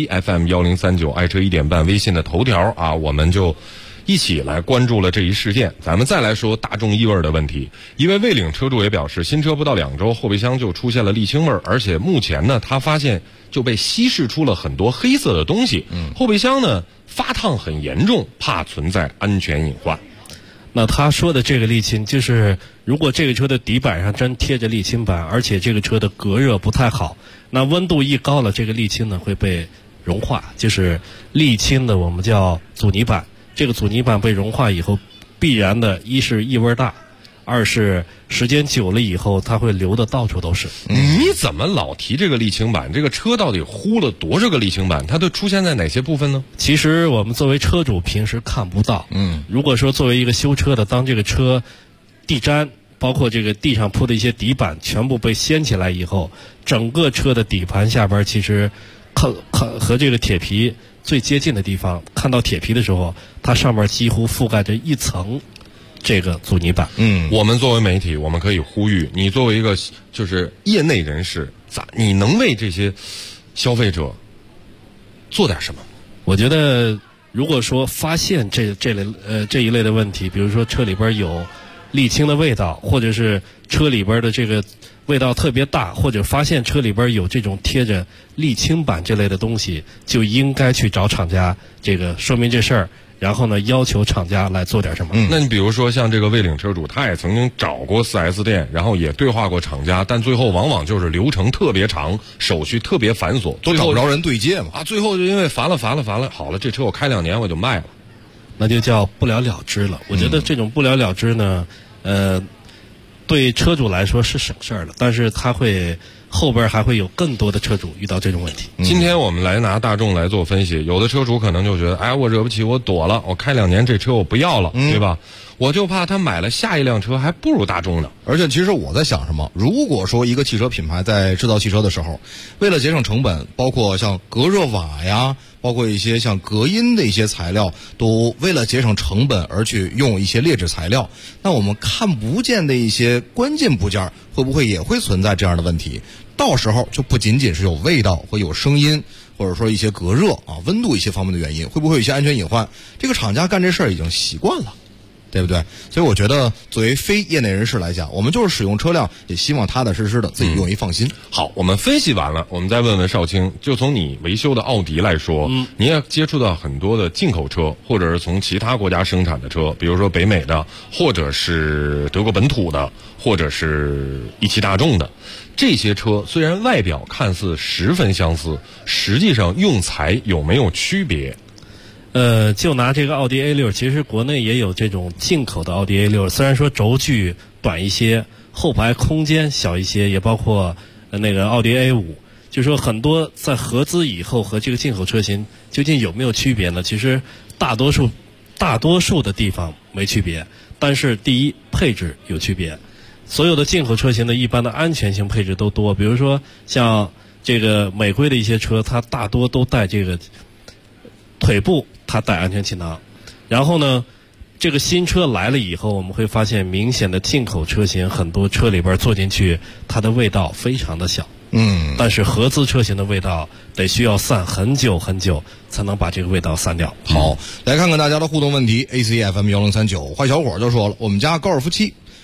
ACFM1039爱车1点半微信的头条啊，我们就一起来关注了这一事件。咱们再来说大众异味的问题。一位蔚领车主也表示，新车不到2周，后备箱就出现了沥青味儿，而且目前呢，他发现就被稀释出了很多黑色的东西。后备箱呢发烫很严重，怕存在安全隐患。 那他说的这个沥青，就是如果这个车的底板上真贴着沥青板，而且这个车的隔热不太好，那温度一高了，这个沥青呢会被融化，就是沥青的我们叫阻尼板。这个阻尼板被融化以后，必然的一是异味大，二是时间久了以后它会流的到处都是。 你怎么老提这个沥青板？这个车到底糊了多少个沥青板？它都出现在哪些部分呢？ 其实我们作为车主平时看不到。如果说作为一个修车的，当这个车地毡包括这个地上铺的一些底板全部被掀起来以后，整个车的底盘下边其实和这个铁皮最接近的地方，看到铁皮的时候，它上面几乎覆盖着一层这个阻尼板。 我们作为媒体，我们可以呼吁你作为一个就是业内人士，你能为这些消费者做点什么？ 我觉得如果说发现这一类的问题，比如说车里边有沥青的味道，或者是车里边的这个味道特别大，或者发现车里边有这种贴着沥青板这类的东西，就应该去找厂家这个说明这事儿，然后呢要求厂家来做点什么。 那你比如说像这个蔚领车主，他也曾经找过 4S 店，然后也对话过厂家，但最后往往就是流程特别长，手续特别繁琐， 都找不着人对接嘛。 最后就因为烦了，好了，这车我开2年我就卖了， 那就叫不了了之了。我觉得这种不了了之呢，对车主来说是省事儿了，但是他会后边还会有更多的车主遇到这种问题。 今天我们来拿大众来做分析，有的车主可能就觉得，我惹不起，我躲了，我开2年这车我不要了，对吧？我就怕他买了下一辆车还不如大众呢。 而且其实我在想什么，如果说一个汽车品牌在制造汽车的时候，为了节省成本，包括像隔热瓦呀，包括一些像隔音的一些材料，都为了节省成本而去用一些劣质材料，那我们看不见的一些关键部件会不会也会存在这样的问题？到时候就不仅仅是有味道或有声音，或者说一些隔热温度一些方面的原因，会不会有一些安全隐患？这个厂家干这事儿已经习惯了，对不对？所以我觉得作为非业内人士来讲，我们就是使用车辆，也希望踏踏实实的自己用一放心。 好，我们分析完了，我们再问问少卿，就从你维修的奥迪来说，你也接触到很多的进口车，或者是从其他国家生产的车，比如说北美的，或者是德国本土的，或者是一汽大众的。这些车虽然外表看似十分相似，实际上用材有没有区别？ 就拿这个奥迪 A6， 其实国内也有这种进口的奥迪 A6， 虽然说轴距短一些，后排空间小一些，也包括那个奥迪 A5， 就说很多在合资以后和这个进口车型究竟有没有区别呢？其实大多数的地方没区别，但是第一配置有区别。所有的进口车型的一般的安全性配置都多，比如说像这个美规的一些车，它大多都带这个腿部，它带安全气囊。然后呢，这个新车来了以后，我们会发现明显的进口车型很多车里边坐进去，它的味道非常的小。但是合资车型的味道得需要散很久很久才能把这个味道散掉。 好，来看看大家的互动问题。ACFM1039，坏小伙就说了，我们家高尔夫7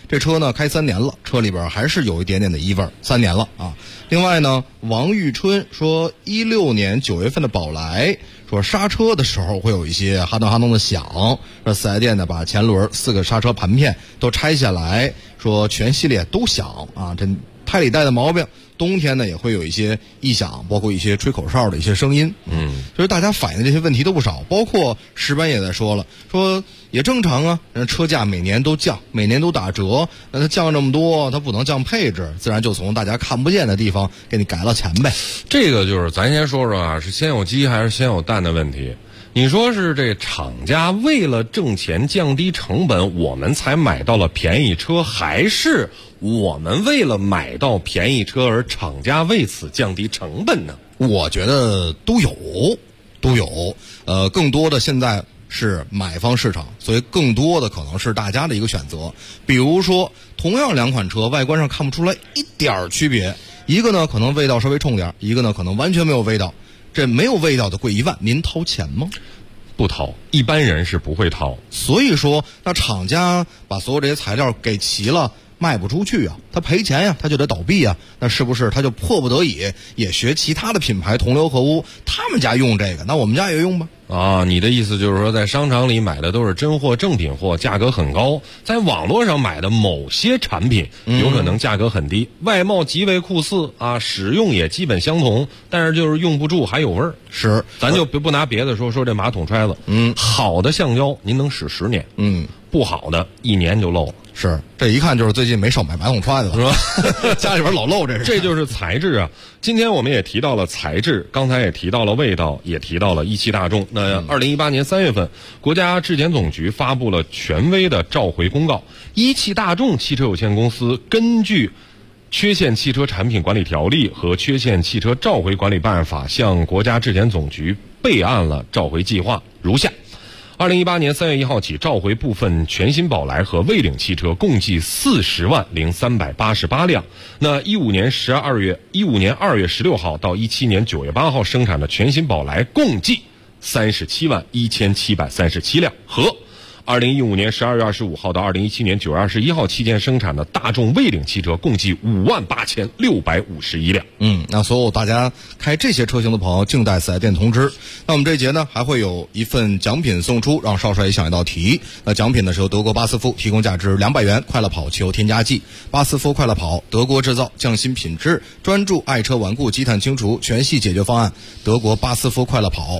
这车呢开3年了，车里边还是有一点点的异味，3年了啊。另外呢，王玉春说，16年9月份的宝来说刹车的时候会有一些哈咚哈咚的响，说4S店呢把前轮4个刹车盘片都拆下来，说全系列都响啊，这胎里带的毛病。冬天呢也会有一些异响，包括一些吹口哨的一些声音。就是大家反映的这些问题都不少，包括石班也在说了，说也正常啊，车价每年都降，每年都打折，那它降这么多，它不能降配置，自然就从大家看不见的地方给你改了钱呗。 这个就是咱先说说啊，是先有鸡还是先有蛋的问题。你说是这厂家为了挣钱降低成本，我们才买到了便宜车，还是我们为了买到便宜车而厂家为此降低成本呢？ 我觉得都有。更多的现在是买方市场，所以更多的可能是大家的一个选择。比如说，同样2款车，外观上看不出来一点区别，一个呢可能味道稍微冲点，一个呢可能完全没有味道。这没有味道的贵1万，您掏钱吗？ 不掏，一般人是不会掏。 所以说，那厂家把所有这些材料给齐了，卖不出去啊，他赔钱呀，他就得倒闭啊。那是不是他就迫不得已也学其他的品牌同流合污？他们家用这个，那我们家也用吧？ 啊，你的意思就是说，在商场里买的都是真货、正品货，价格很高；在网络上买的某些产品，有可能价格很低，外貌极为酷似啊，使用也基本相同，但是就是用不住还有味儿。 是， 咱就不拿别的说这马桶揣子，好的橡胶您能使10年，不好的1年就漏了。 是，这一看就是最近没少买马桶揣子了，是吧？家里边老漏这是。 这就是材质啊。今天我们也提到了材质，刚才也提到了味道，也提到了一汽大众。那2018年3月份，国家质检总局发布了权威的召回公告，一汽大众汽车有限公司根据缺陷汽车产品管理条例和缺陷汽车召回管理办法向国家质检总局备案了召回计划，如下。2018年3月1号起，召回部分全新宝来和蔚领汽车共计40万0388辆。那15年2月16号到17年9月8号生产的全新宝来共计37万1737辆，和2015年12月25号到2017年9月21号期间生产的大众蔚领汽车共计5万8651辆。 那所有大家开这些车型的朋友，静待4S店通知。那我们这节呢，还会有一份奖品送出，让少帅也想一道题。那奖品呢是由德国巴斯夫提供价值200元快乐跑汽油添加剂。巴斯夫快乐跑，德国制造，匠心品质，专注爱车顽固积碳清除全系解决方案。德国巴斯夫快乐跑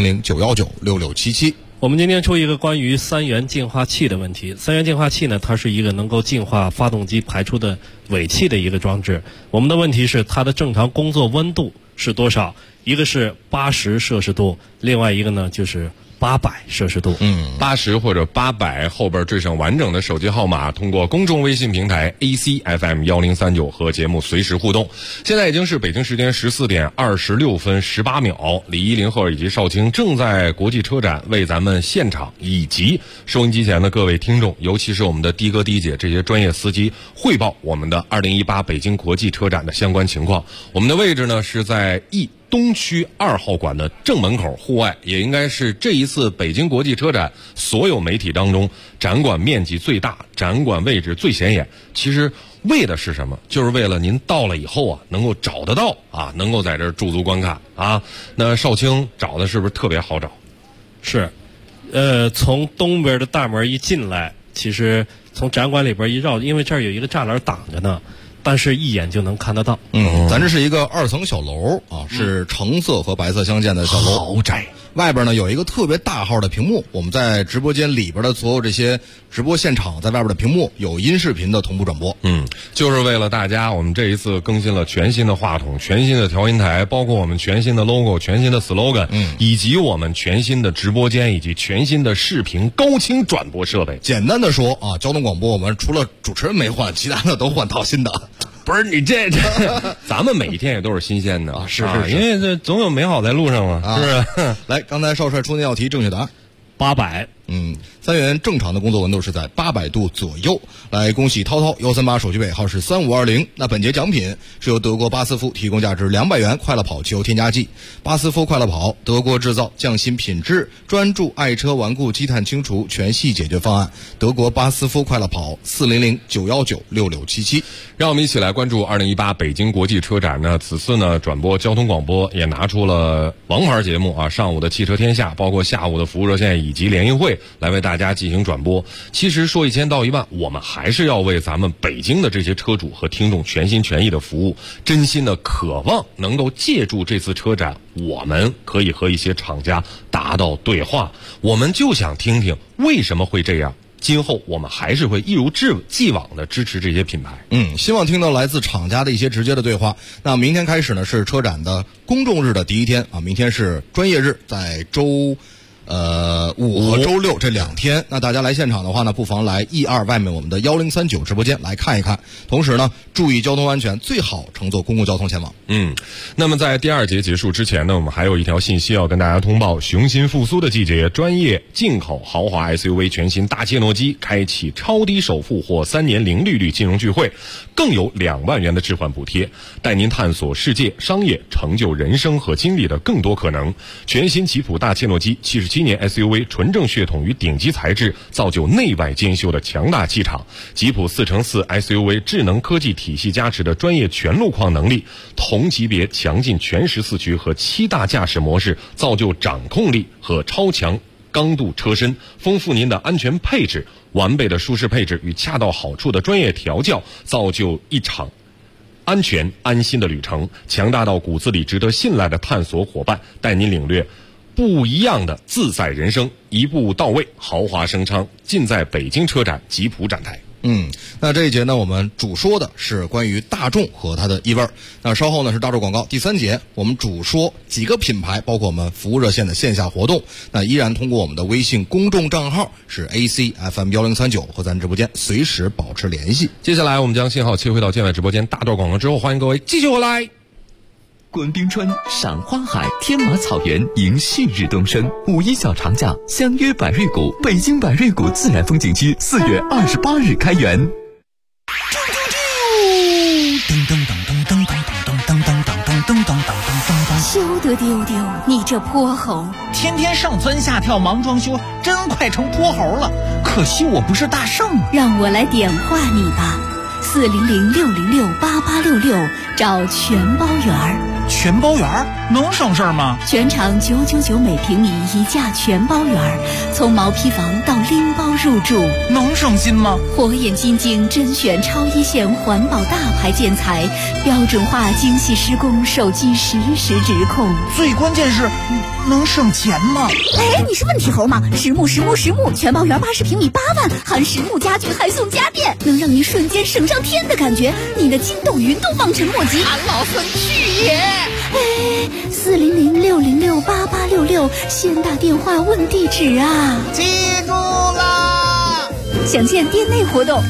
，400-919-6677。 我们今天出一个关于3元净化器的问题。3元净化器呢，它是一个能够净化发动机排出的尾气的一个装置。我们的问题是它的正常工作温度是多少？一个是80摄氏度，另外一个呢就是800摄氏度。 80或者800后边缀上完整的手机号码，通过公众微信平台 ACFM1039 和节目随时互动。现在已经是北京时间14点26分18秒，李一、林鹤以及少卿正在国际车展为咱们现场以及收音机前的各位听众，尤其是我们的的哥的姐这些专业司机汇报我们的2018北京国际车展的相关情况。我们的位置呢是在东区2号馆的正门口户外，也应该是这一次北京国际车展所有媒体当中展馆面积最大、展馆位置最显眼。其实为的是什么？就是为了您到了以后啊，能够找得到啊，能够在这儿驻足观看啊。那少卿找的是不是特别好找？ 是，从东边的大门一进来，其实从展馆里边一绕，因为这儿有一个栅栏挡着呢。但是一眼就能看得到。 咱这是一个2层小楼啊，是橙色和白色相间的小楼， 豪宅。 外边呢有一个特别大号的屏幕，我们在直播间里边的所有这些直播现场，在外边的屏幕有音视频的同步转播。 就是为了大家，我们这一次更新了全新的话筒、全新的调音台，包括我们全新的 logo、全新的 slogan，以及我们全新的直播间以及全新的视频高清转播设备。 简单的说啊，交通广播我们除了主持人没换，其他的都换套新的。 不是你这咱们每一天也都是新鲜的是因为这总有美好在路上嘛，是不是？ 来，刚才少帅出那道题正确答案 800 3元正常的工作温度是在800度左右。来恭喜涛涛138手续尾号是3520。那本节奖品是由德国巴斯夫提供价值200元快乐跑汽油添加剂。巴斯夫快乐跑，德国制造，匠心品质，专注爱车顽固积碳清除全系解决方案。德国巴斯夫快乐跑400-919-6677。 让我们一起来关注2018北京国际车展呢。此次呢，转播交通广播也拿出了王牌节目啊，上午的汽车天下，包括下午的服务热线以及联谊会来为大家进行转播。其实说1000道1万，我们还是要为咱们北京的这些车主和听众全心全意的服务，真心的渴望能够借助这次车展，我们可以和一些厂家达到对话。我们就想听听为什么会这样。今后我们还是会一如既往的支持这些品牌。 希望听到来自厂家的一些直接的对话。那明天开始呢，是车展的公众日的第一天啊，明天是专业日，在周5和周6这2天。那大家来现场的话呢，不妨来E2外面我们的1039直播间来看一看。同时呢，注意交通安全，最好乘坐公共交通前往。 那么在第2节结束之前呢，我们还有一条信息要跟大家通报。雄心复苏的季节，专业进口豪华 SUV 全新大切诺基开启超低首付或3年零利率金融聚会，更有2万元的置换补贴，带您探索世界、商业，成就人生和经历的更多可能。全新吉普大切诺基77年 SUV 纯正血统与顶级材质，造就内外兼修的强大气场。吉普4x4 SUV 智能科技体系加持的专业全路况能力，同级别强劲全时四驱和7大驾驶模式，造就掌控力和超强刚度车身，丰富您的安全配置，完备的舒适配置与恰到好处的专业调教，造就一场安全安心的旅程。强大到骨子里值得信赖的探索伙伴，带您领略不一样的自在人生，一步到位，豪华升舱，尽在北京车展吉普展台。 那这一节呢，我们主说的是关于大众和它的异味。那稍后呢是大众广告。第3节我们主说几个品牌，包括我们服务热线的线下活动。那依然通过我们的微信公众账号是 ACFM1039 和咱直播间随时保持联系。 接下来我们将信号切回到建外直播间，大段广告之后，欢迎各位继续回来。 观冰川，赏花海，天马草原，迎旭日东升。5·1小长假，相约百瑞谷，北京百瑞谷自然风景区4月28日开园。 休得丢丢，你这泼猴！ 天天上蹿下跳忙装修，真快成泼猴了。可惜我不是大圣， 让我来点化你吧。400-606-8866，找全包园儿。 全包园能省事儿吗？ 全场999每平米一价全包园，从毛坯房到拎包入住， 能省心吗？ 火眼金睛甄选超一线环保大牌建材，标准化精细施工，手机实时直控。 最关键是能省钱吗？ 哎，你是问题猴吗？实木全包园80平米8万，含实木家具还送家电，能让您瞬间省上天的感觉，你的筋斗云都望尘莫及。 俺老孙去也！ 哎，400-606-8866，先打电话问地址啊！ 记住啦！ 详见店内活动。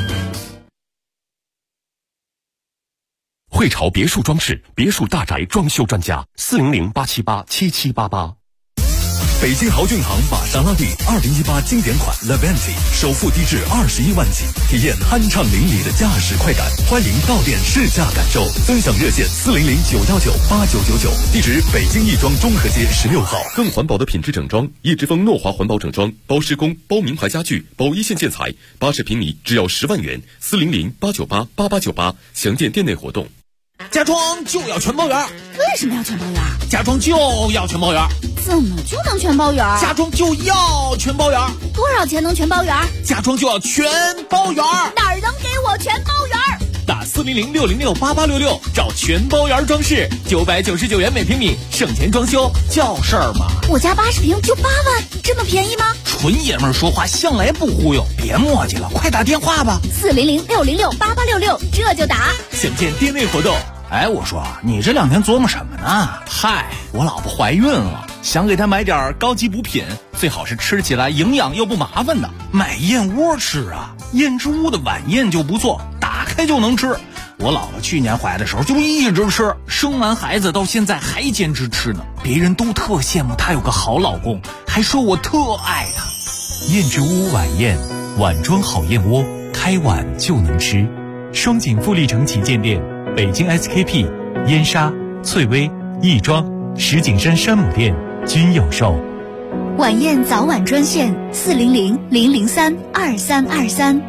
汇潮别墅装饰，别墅大宅装修专家，400-878-7788。北京豪骏行玛莎拉蒂2018经典款 Levante 首付低至21万起，体验酣畅淋漓的驾驶快感。欢迎到店试驾感受，尊享热线400-919-8999，地址北京亦庄中和街16号。 更环保的品质整装，叶之峰诺华环保整装，包施工、包名牌家具、包一线建材，80平米只要10万元，400-898-8898，详见店内活动。 家装就要全包圆。 为什么要全包圆？ 家装就要全包圆。 怎么就能全包圆？ 家装就要全包圆。 多少钱能全包圆？ 家装就要全包圆。 哪儿能给我全包圆？ 打400-606-8866，找全包圆装饰，999元每平米，省钱装修叫事儿吗？ 我家80平就8万，这么便宜吗？ 纯爷们儿说话向来不忽悠，别磨叽了，快打电话吧。 400-606-8866，这就打。 想见店内活动。哎，我说你这2天琢磨什么呢？嗨，我老婆怀孕了，想给她买点高级补品，最好是吃起来营养又不麻烦的。买燕窝吃啊，燕之屋的晚宴就不错，打开就能吃。我老婆去年怀的时候就一直吃，生完孩子到现在还坚持吃呢。别人都特羡慕她有个好老公，还说我特爱她。 燕之屋晚宴，碗装好燕窝，开碗就能吃。双井富力城旗舰店、北京 SKP、燕莎、翠微、亦庄、石景山山姆店均有售。 晚宴早晚专线400-003-2323。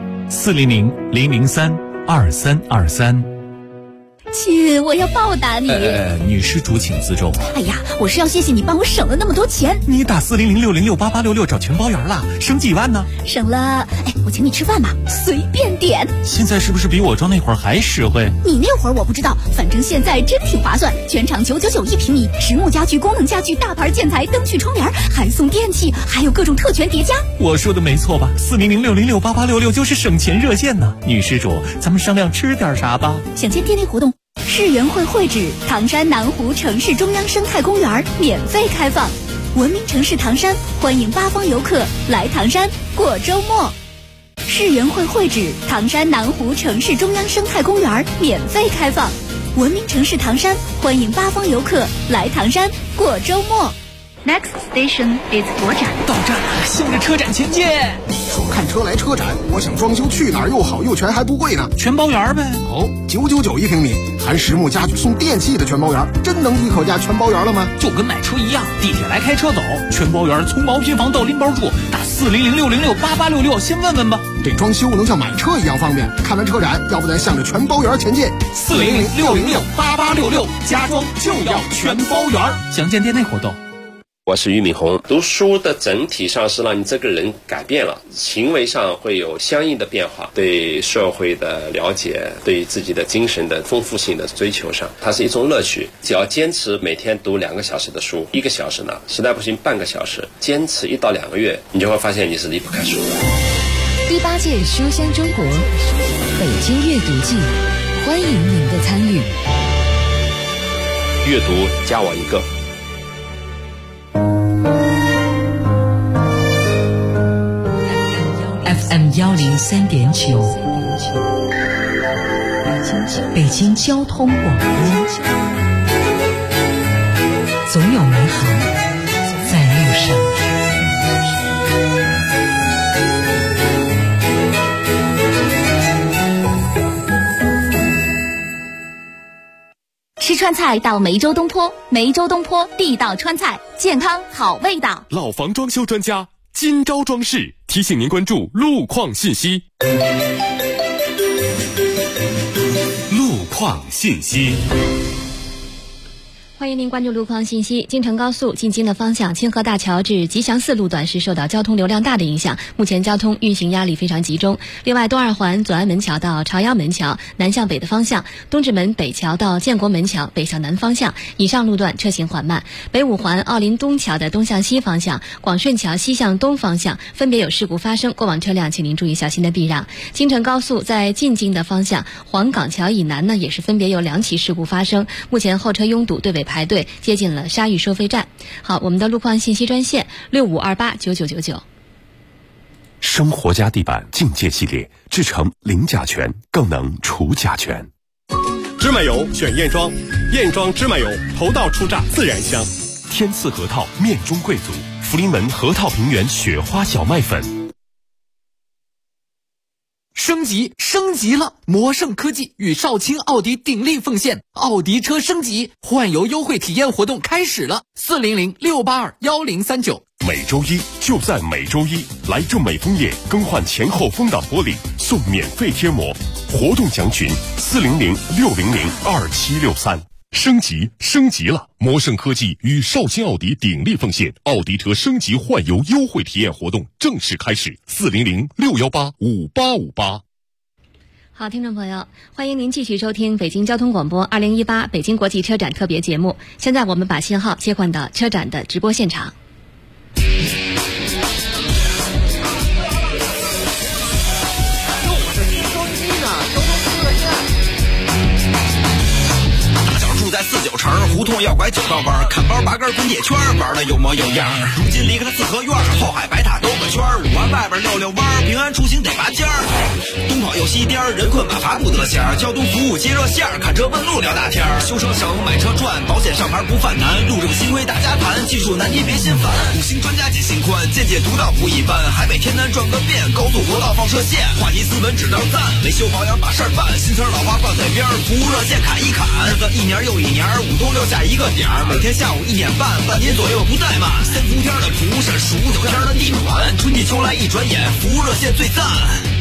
400-003-2323。 亲，我要报答你。 女施主请自重。 哎呀，我是要谢谢你帮我省了那么多钱。 你打400-606-8866找全包圆了，省几万呢？ 省了，我请你吃饭吧，随便点。 现在是不是比我装那会儿还实惠？ 你那会儿我不知道，反正现在真挺划算，全场999一平米，实木家具、功能家具、大牌建材、灯具、窗帘，还送电器，还有各种特权叠加。 我说的没错吧？400-606-8866就是省钱热线呢。女施主，咱们商量吃点啥吧？ 想见店内活动。世园会会址唐山南湖城市中央生态公园免费开放，文明城市唐山欢迎八方游客来唐山过周末。世园会会址唐山南湖城市中央生态公园免费开放，文明城市唐山欢迎八方游客来唐山过周末。Next station is 国展。 到站了，向着车展前进。 说看车来车展，我想装修去哪儿又好又全还不贵呢？ 全包圆呗。 哦，999一平米，含实木家具送电器的全包圆，真能一口价全包圆了吗？ 就跟买车一样，地铁来开车走，全包圆从毛坯房到拎包住，打400-606-8866，先问问吧。 这装修能像买车一样方便。看完车展，要不咱向着全包圆前进。 400-606-8866，家装就要全包圆。详见店内活动。 我是俞敏洪。读书的整体上是让你这个人改变了，行为上会有相应的变化，对社会的了解，对自己的精神的丰富性的追求上，它是一种乐趣。只要坚持每天读2个小时的书，1个小时呢，实在不行半个小时，坚持1到2个月，你就会发现你是离不开书的。 第8届书香中国北京阅读季，欢迎您的参与。 阅读加我一个。 FM 103.9，北京交通广播，总有美好在路上。 吃川菜到梅州东坡，梅州东坡地道川菜，健康好味道。 老房装修专家金招装饰提醒您关注路况信息。路况信息。 欢迎您关注路况信息。京承高速进京的方向，清河大桥至吉祥寺路段是受到交通流量大的影响，目前交通运行压力非常集中。另外，东二环左安门桥到朝阳门桥南向北的方向，东直门北桥到建国门桥北向南方向以上路段车行缓慢。北五环奥林东桥的东向西方向，广顺桥西向东方向分别有事故发生，过往车辆请您注意小心的避让。京承高速在进京的方向，黄岗桥以南呢也是分别有2起事故发生，目前后车拥堵，队尾排队，接近了沙峪收费站。好，我们的路况信息专线65289999。 生活家地板境界系列，制成零甲醛，更能除甲醛。 芝麻油选燕庄，燕庄芝麻油头道初榨自然香。 天赐核桃面中贵族，福临门核桃平原雪花小麦粉。 升级了！魔盛科技与少卿奥迪鼎力奉献，奥迪车升级换油优惠体验活动开始了，400-682-1039。 每周一就在每周一，来正美枫叶更换前后风挡玻璃送免费贴膜，活动详询400-600-2763。升级了！魔盛科技与少卿奥迪鼎力奉献，奥迪车升级换油优惠体验活动正式开始，400-618-5858。 好，听众朋友，欢迎您继续收听北京交通广播2018北京国际车展特别节目。现在我们把信号切换到车展的直播现场。 49城，胡同要拐9道弯，看包8根滚铁圈，玩的有模有样。如今离开了四合院，后海白塔兜个圈，5环外边溜弯，平安出行得拔尖儿。东跑又西颠，人困马乏不得闲，交通服务接热线，看车问路聊大天，修车省买车赚，保险上牌不犯难，路上幸亏大家谈，技术难题别心烦，五星专家解心宽，见解独到不一般，海北天南转个遍，高速国道放射线，话题斯文只当赞，维修保养把事儿办，新词老话放在边，服务热线砍一砍，日子一年又一年，5通6下一个点儿，每天下午1点半，半年左右不怠慢，3伏天的蒲是数9天的地暖，春季秋来一转眼，服务热线最赞。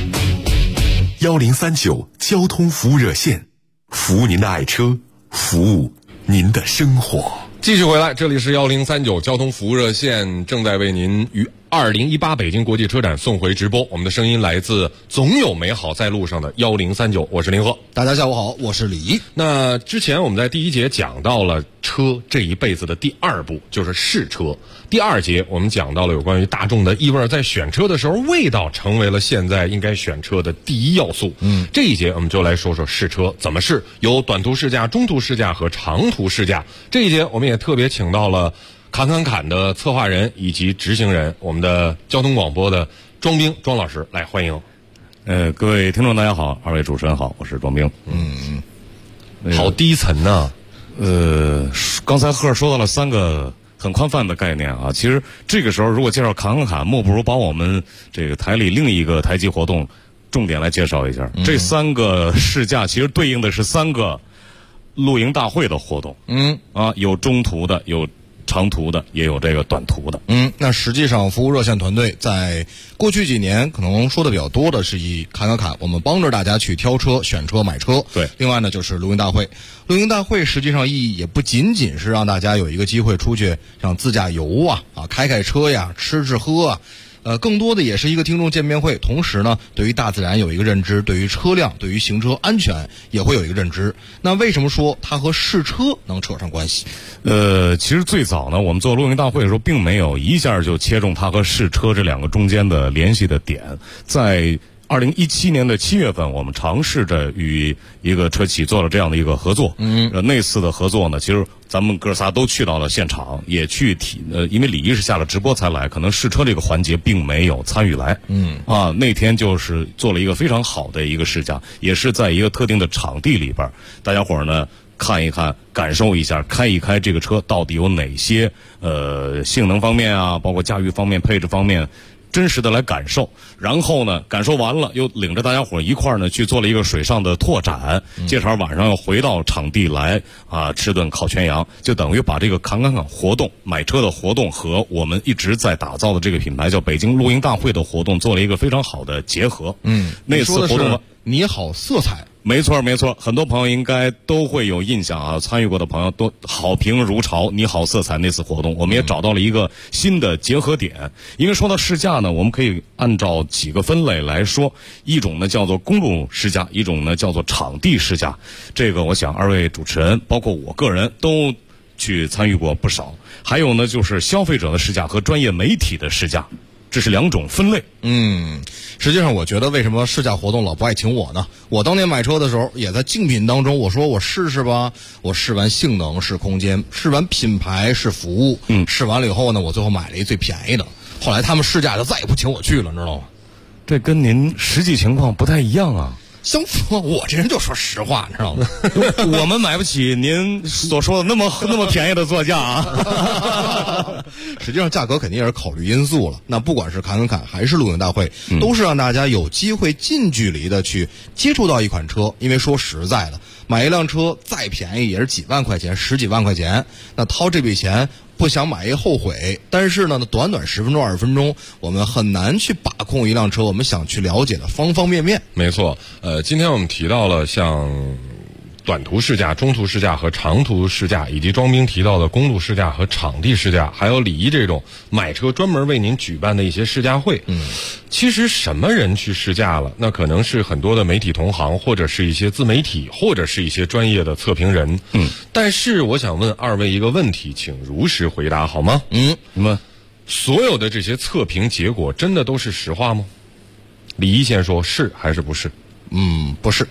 1039交通服务热线，服务您的爱车，服务您的生活。 继续回来，这里是1039交通服务热线，正在为您于2018北京国际车展送回直播。我们的声音来自总有美好在路上的1039，我是林鹤。 大家下午好，我是李。 那之前我们在第一节讲到了车这一辈子的第2步，就是试车。第2节我们讲到了有关于大众的异味，在选车的时候，味道成为了现在应该选车的第一要素。这一节我们就来说说试车怎么试，有短途试驾、中途试驾和长途试驾。这一节我们也特别请到了侃的策划人以及执行人，我们的交通广播的庄兵庄老师来欢迎。 各位听众大家好，2位主持人好，我是庄兵。 好低沉呢。 刚才赫说到了3个很宽泛的概念啊，其实这个时候如果介绍侃，莫不如把我们这个台里另一个台级活动重点来介绍一下。这3个试驾其实对应的是3个露营大会的活动。有中途的，有长途的，也有这个短途的。 那实际上服务热线团队在过去几年可能说的比较多的是以侃，我们帮着大家去挑车、选车、买车。 对， 另外呢就是露营大会。露营大会实际上意义也不仅仅是让大家有一个机会出去像自驾游开车呀、吃喝啊。更多的也是一个听众见面会，同时呢，对于大自然有一个认知，对于车辆、对于行车安全也会有一个认知。那为什么说它和试车能扯上关系？ 其实最早呢，我们做露营大会的时候，并没有一下就切中它和试车这2个中间的联系的点。在2017年的7月份，我们尝试着与一个车企做了这样的一个合作。那次的合作呢，其实咱们哥仨都去到了现场，也去因为李一是下了直播才来，可能试车这个环节并没有参与来。那天就是做了一个非常好的一个试驾，也是在一个特定的场地里边，大家伙儿呢看一看，感受一下，开一开这个车到底有哪些性能方面啊，包括驾驭方面、配置方面。真实的来感受，然后呢，感受完了，又领着大家伙一块儿呢去做了一个水上的拓展，接着晚上又回到场地来吃顿烤全羊，就等于把这个侃活动、买车的活动和我们一直在打造的这个品牌叫北京露营大会的活动做了一个非常好的结合。那次活动你好色彩。 没错，很多朋友应该都会有印象啊，参与过的朋友都好评如潮。你好色彩那次活动，我们也找到了一个新的结合点。因为说到试驾呢，我们可以按照几个分类来说，一种呢叫做公路试驾，一种呢叫做场地试驾。这个我想2位主持人，包括我个人都去参与过不少。还有呢就是消费者的试驾和专业媒体的试驾。这是2种分类。 实际上我觉得为什么试驾活动老不爱请我呢？我当年买车的时候也在竞品当中，我说我试试吧，我试完性能、试空间、试完品牌、试服务，试完了以后呢，我最后买了一最便宜的。后来他们试驾就再也不请我去了，你知道吗？ 这跟您实际情况不太一样啊。 相反，我这人就说实话，你知道吗？ 我们买不起您所说的那么便宜的座驾啊。 实际上价格肯定也是考虑因素了。那不管是侃还是露营大会，都是让大家有机会近距离的去接触到一款车。因为说实在的，买一辆车再便宜也是几万块钱、10几万块钱，那掏这笔钱不想买一后悔。但是呢，短10分钟、20分钟，我们很难去把控一辆车我们想去了解的方方面面。 没错，今天我们提到了像短途试驾、中途试驾和长途试驾，以及庄兵提到的公路试驾和场地试驾，还有李一这种买车专门为您举办的一些试驾会。其实什么人去试驾了？那可能是很多的媒体同行，或者是一些自媒体，或者是一些专业的测评人。但是我想问2位一个问题，请如实回答好吗？所有的这些测评结果真的都是实话吗？李一先说，是还是不是？ 不是。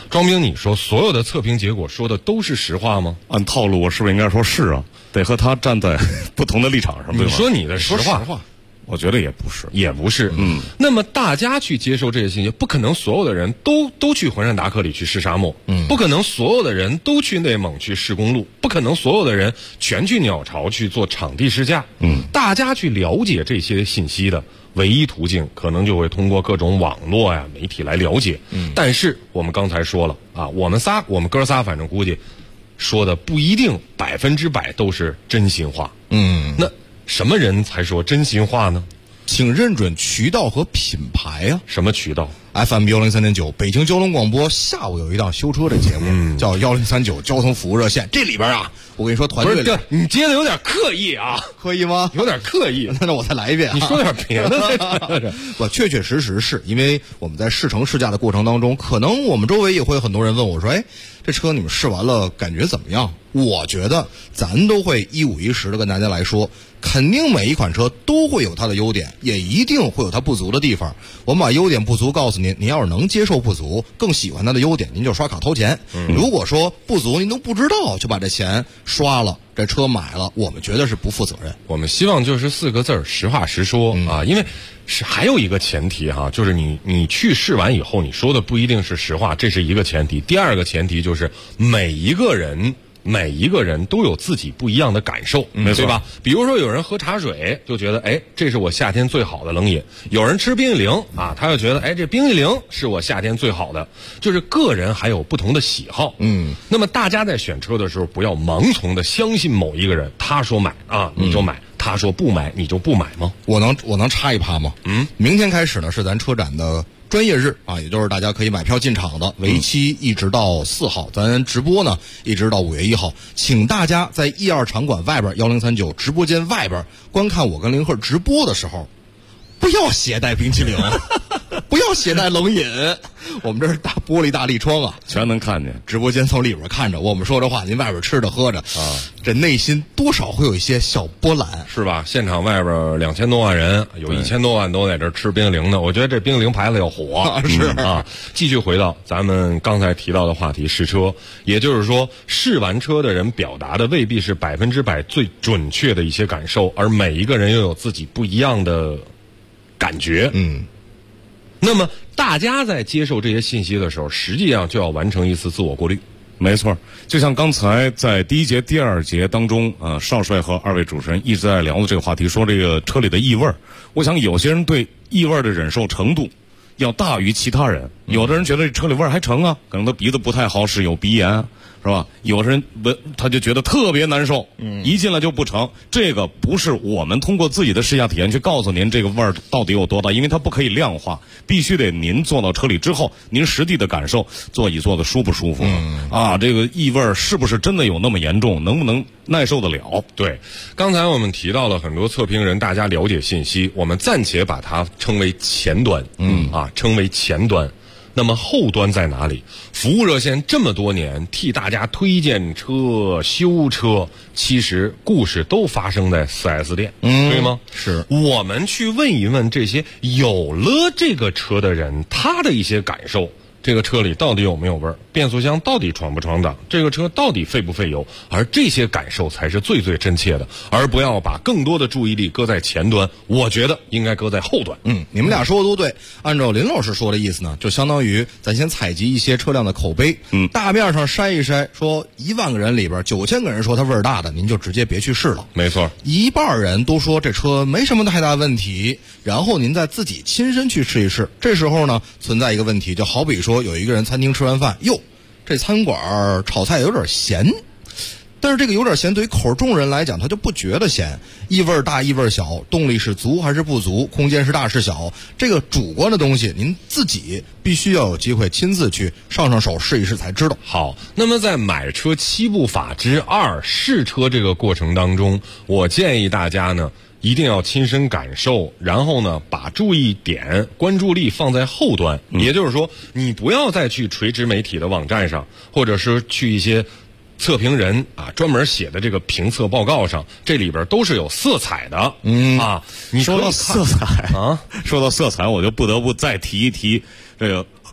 庄兵，你说所有的测评结果说的都是实话吗？ 按套路，我是不是应该说是啊？得和他站在不同的立场上，对吗？ 你说你的实话， 我觉得也不是， 也不是。那么大家去接受这些信息，不可能所有的人都去环山达克里去试沙漠，不可能所有的人都去内蒙去试公路，不可能所有的人全去鸟巢去做场地试驾。大家去了解这些信息的唯一途径，可能就会通过各种网络呀、媒体来了解。但是我们刚才说了啊，我们哥仨反正估计说的不一定100%都是真心话。那什么人才说真心话呢？ 请认准渠道和品牌啊！ 什么渠道 ？FM 103.9北京交通广播下午有一档修车的节目，叫1039交通服务热线。这里边啊，我跟你说，团队里你接的有点刻意啊， 刻意吗？ 有点刻意。 那我再来一遍， 你说点别的。 我确实是因为我们在试乘试驾的过程当中，可能我们周围也会有很多人问我说：“哎，这车你们试完了感觉怎么样？”我觉得咱都会一五一十的跟大家来说，肯定每一款车都会有它的优点，也一定会有它不足的地方。我们把优点不足告诉您，您要是能接受不足，更喜欢它的优点，您就刷卡掏钱。如果说不足您都不知道，就把这钱刷了，这车买了，我们觉得是不负责任。 我们希望就是4个字：实话实说啊。因为还有一个前提哈，就是你去试完以后，你说的不一定是实话，这是一个前提。第二个前提就是每一个人都有自己不一样的感受，对吧？比如说有人喝茶水就觉得，哎，这是我夏天最好的冷饮；有人吃冰激凌啊，他就觉得，哎，这冰激凌是我夏天最好的。就是个人还有不同的喜好。那么大家在选车的时候，不要盲从的相信某一个人，他说买啊你就买，他说不买你就不买吗？ 我能插一趴吗？明天开始呢是咱车展的专业日啊，也就是大家可以买票进场的，为期一直到4号，咱直播呢一直到5月1号，请大家在1-2场馆外边1039直播间外边观看我跟林鹤直播的时候，不要携带冰淇淋，不要携带冷饮，我们这是大玻璃大立窗啊， 全能看见。 直播间从里边看着我们说这话，您外边吃着喝着啊，这内心多少会有一些小波澜， 是吧？现场外边2000多万人，有1000多万都在这吃冰激凌呢。我觉得这冰激凌牌子要火， 是啊。继续回到咱们刚才提到的话题，试车，也就是说，试完车的人表达的未必是100%最准确的一些感受，而每一个人又有自己不一样的感觉。那么大家在接受这些信息的时候，实际上就要完成一次自我过滤。 没错，就像刚才在第1节、第2节当中，少帅和2位主持人一直在聊的这个话题，说这个车里的异味。我想有些人对异味的忍受程度要大于其他人。有的人觉得这车里味还成啊，可能他鼻子不太好使，有鼻炎，是吧？有的人闻他就觉得特别难受，一进来就不成。这个不是我们通过自己的试驾体验去告诉您这个味儿到底有多大，因为它不可以量化，必须得您坐到车里之后，您实地的感受座椅坐的舒不舒服，这个异味是不是真的有那么严重，能不能耐受得了？ 对，刚才我们提到了很多测评人，大家了解信息，我们暂且把它称为前端，称为前端。那么后端在哪里？服务热线这么多年替大家推荐车、修车，其实故事都发生在 4S 店，对吗？ 是。 我们去问一问这些有了这个车的人，他的一些感受。这个车里到底有没有味儿？变速箱到底闯不闯档？这个车到底费不费油？而这些感受才是最最真切的，而不要把更多的注意力搁在前端。我觉得应该搁在后端。 你们俩说的都对。按照林老师说的意思呢，就相当于咱先采集一些车辆的口碑，大面上筛一筛，说1万个人里边9000个人说它味儿大的，您就直接别去试了。 没错， 一半人都说这车没什么太大问题，然后您再自己亲身去试一试。这时候呢，存在一个问题，就好比说有一个人餐厅吃完饭，这餐馆炒菜有点咸，但是这个有点咸对于口重人来讲他就不觉得咸，异味大异味小，动力是足还是不足，空间是大是小，这个主观的东西您自己必须要有机会亲自去上手试一试才知道。 好，那么在买车7步法之2试车这个过程当中，我建议大家呢一定要亲身感受，然后呢把注意点关注力放在后端，也就是说你不要再去垂直媒体的网站上，或者是去一些测评人专门写的这个评测报告上，这里边都是有色彩的。 你说到色彩啊， 说到色彩，我就不得不再提一提这个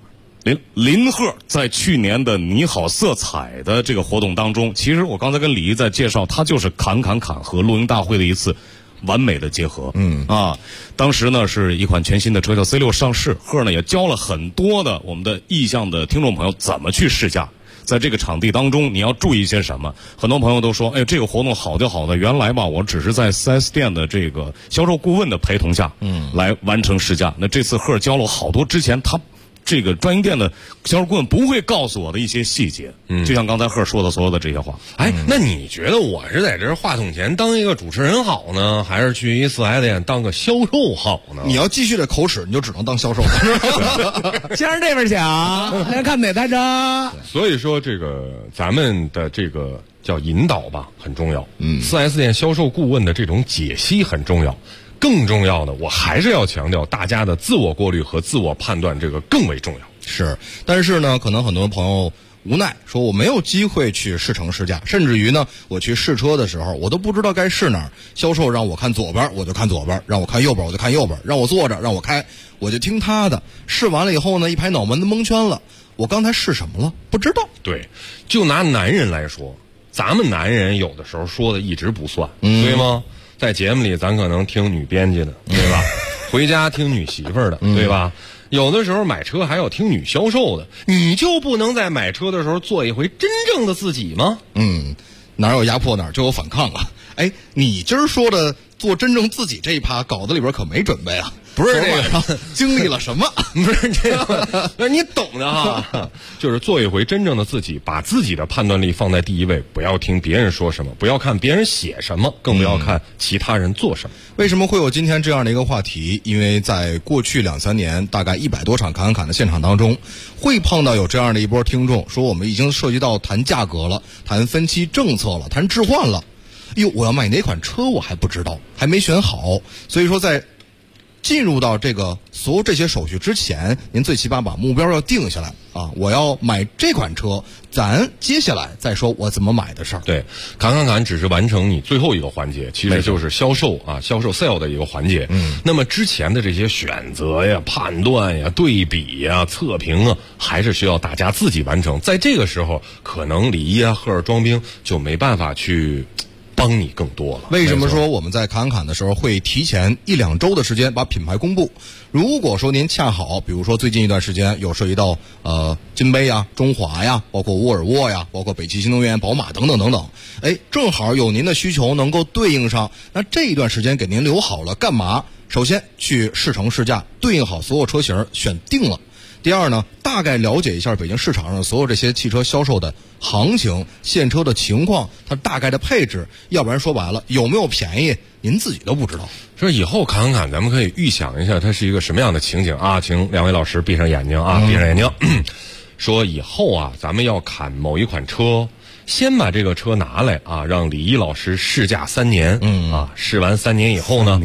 林鹤在去年的你好色彩的这个活动当中，其实我刚才跟李毅在介绍，它就是侃和露营大会的一次完美的结合。当时呢是一款全新的车叫 C6 上市，鹤呢也教了很多的我们的意向的听众朋友怎么去试驾。在这个场地当中，你要注意些什么？很多朋友都说，哎，这个活动好就好的，原来吧，我只是在 4S 店的这个销售顾问的陪同下，来完成试驾。那这次鹤教了我好多之前他这个专营店的销售顾问不会告诉我的一些细节，就像刚才鹤说的所有的这些话。 哎，那你觉得我是在这话筒前当一个主持人好呢，还是去一4S店当个销售好呢？ 你要继续这口齿，你就只能当销售了。 先生这边请，来看哪台车。 所以说，这个咱们的这个叫引导吧，很重要。4S 店销售顾问的这种解析很重要。更重要的，我还是要强调，大家的自我过滤和自我判断，这个更为重要。 是，但是呢，可能很多朋友无奈说，我没有机会去试乘试驾，甚至于呢，我去试车的时候，我都不知道该试哪儿。销售让我看左边，我就看左边；让我看右边，我就看右边；让我坐着，让我开，我就听他的。试完了以后呢，一拍脑门子蒙圈了，我刚才试什么了？不知道。 对，就拿男人来说，咱们男人有的时候说的一直不算，对吗？在节目里，咱可能听女编辑的，对吧？回家听女媳妇儿的，对吧？有的时候买车还要听女销售的，你就不能在买车的时候做一回真正的自己吗？ 哪有压迫哪儿就有反抗啊！哎，你今儿说的做真正自己这一趴，稿子里边可没准备啊。 不是这个经历了什么？ 不是这个，那你懂的哈。就是做一回真正的自己，把自己的判断力放在第一位，不要听别人说什么，不要看别人写什么，更不要看其他人做什么。 为什么会有今天这样的一个话题？因为在过去2-3年，大概100多场侃的现场当中，会碰到有这样的一波听众说，我们已经涉及到谈价格了，谈分期政策了，谈置换了。哟，我要买哪款车我还不知道，还没选好。所以说在进入到这个所有这些手续之前，您最起码把目标要定下来啊！我要买这款车，咱接下来再说我怎么买的事儿。 对，侃只是完成你最后一个环节，其实就是销售 sale 的一个环节。那么之前的这些选择呀、判断呀、对比呀、测评啊，还是需要大家自己完成。在这个时候，可能李一啊、赫尔装兵就没办法去帮你更多了。 为什么说我们在侃的时候会提前1-2周的时间把品牌公布？如果说您恰好，比如说最近一段时间有涉及到金杯呀、中华呀，包括沃尔沃呀，包括北汽新能源、宝马等等，哎，正好有您的需求能够对应上，那这一段时间给您留好了干嘛？首先去试乘试驾，对应好所有车型，选定了。第二呢，大概了解一下北京市场上所有这些汽车销售的行情、现车的情况，它大概的配置，要不然说白了有没有便宜，您自己都不知道。 说以后侃，咱们可以预想一下它是一个什么样的情景啊？请两位老师闭上眼睛啊，闭上眼睛。说以后啊，咱们要侃某一款车，先把这个车拿来啊，让李一老师试驾3年，试完3年以后呢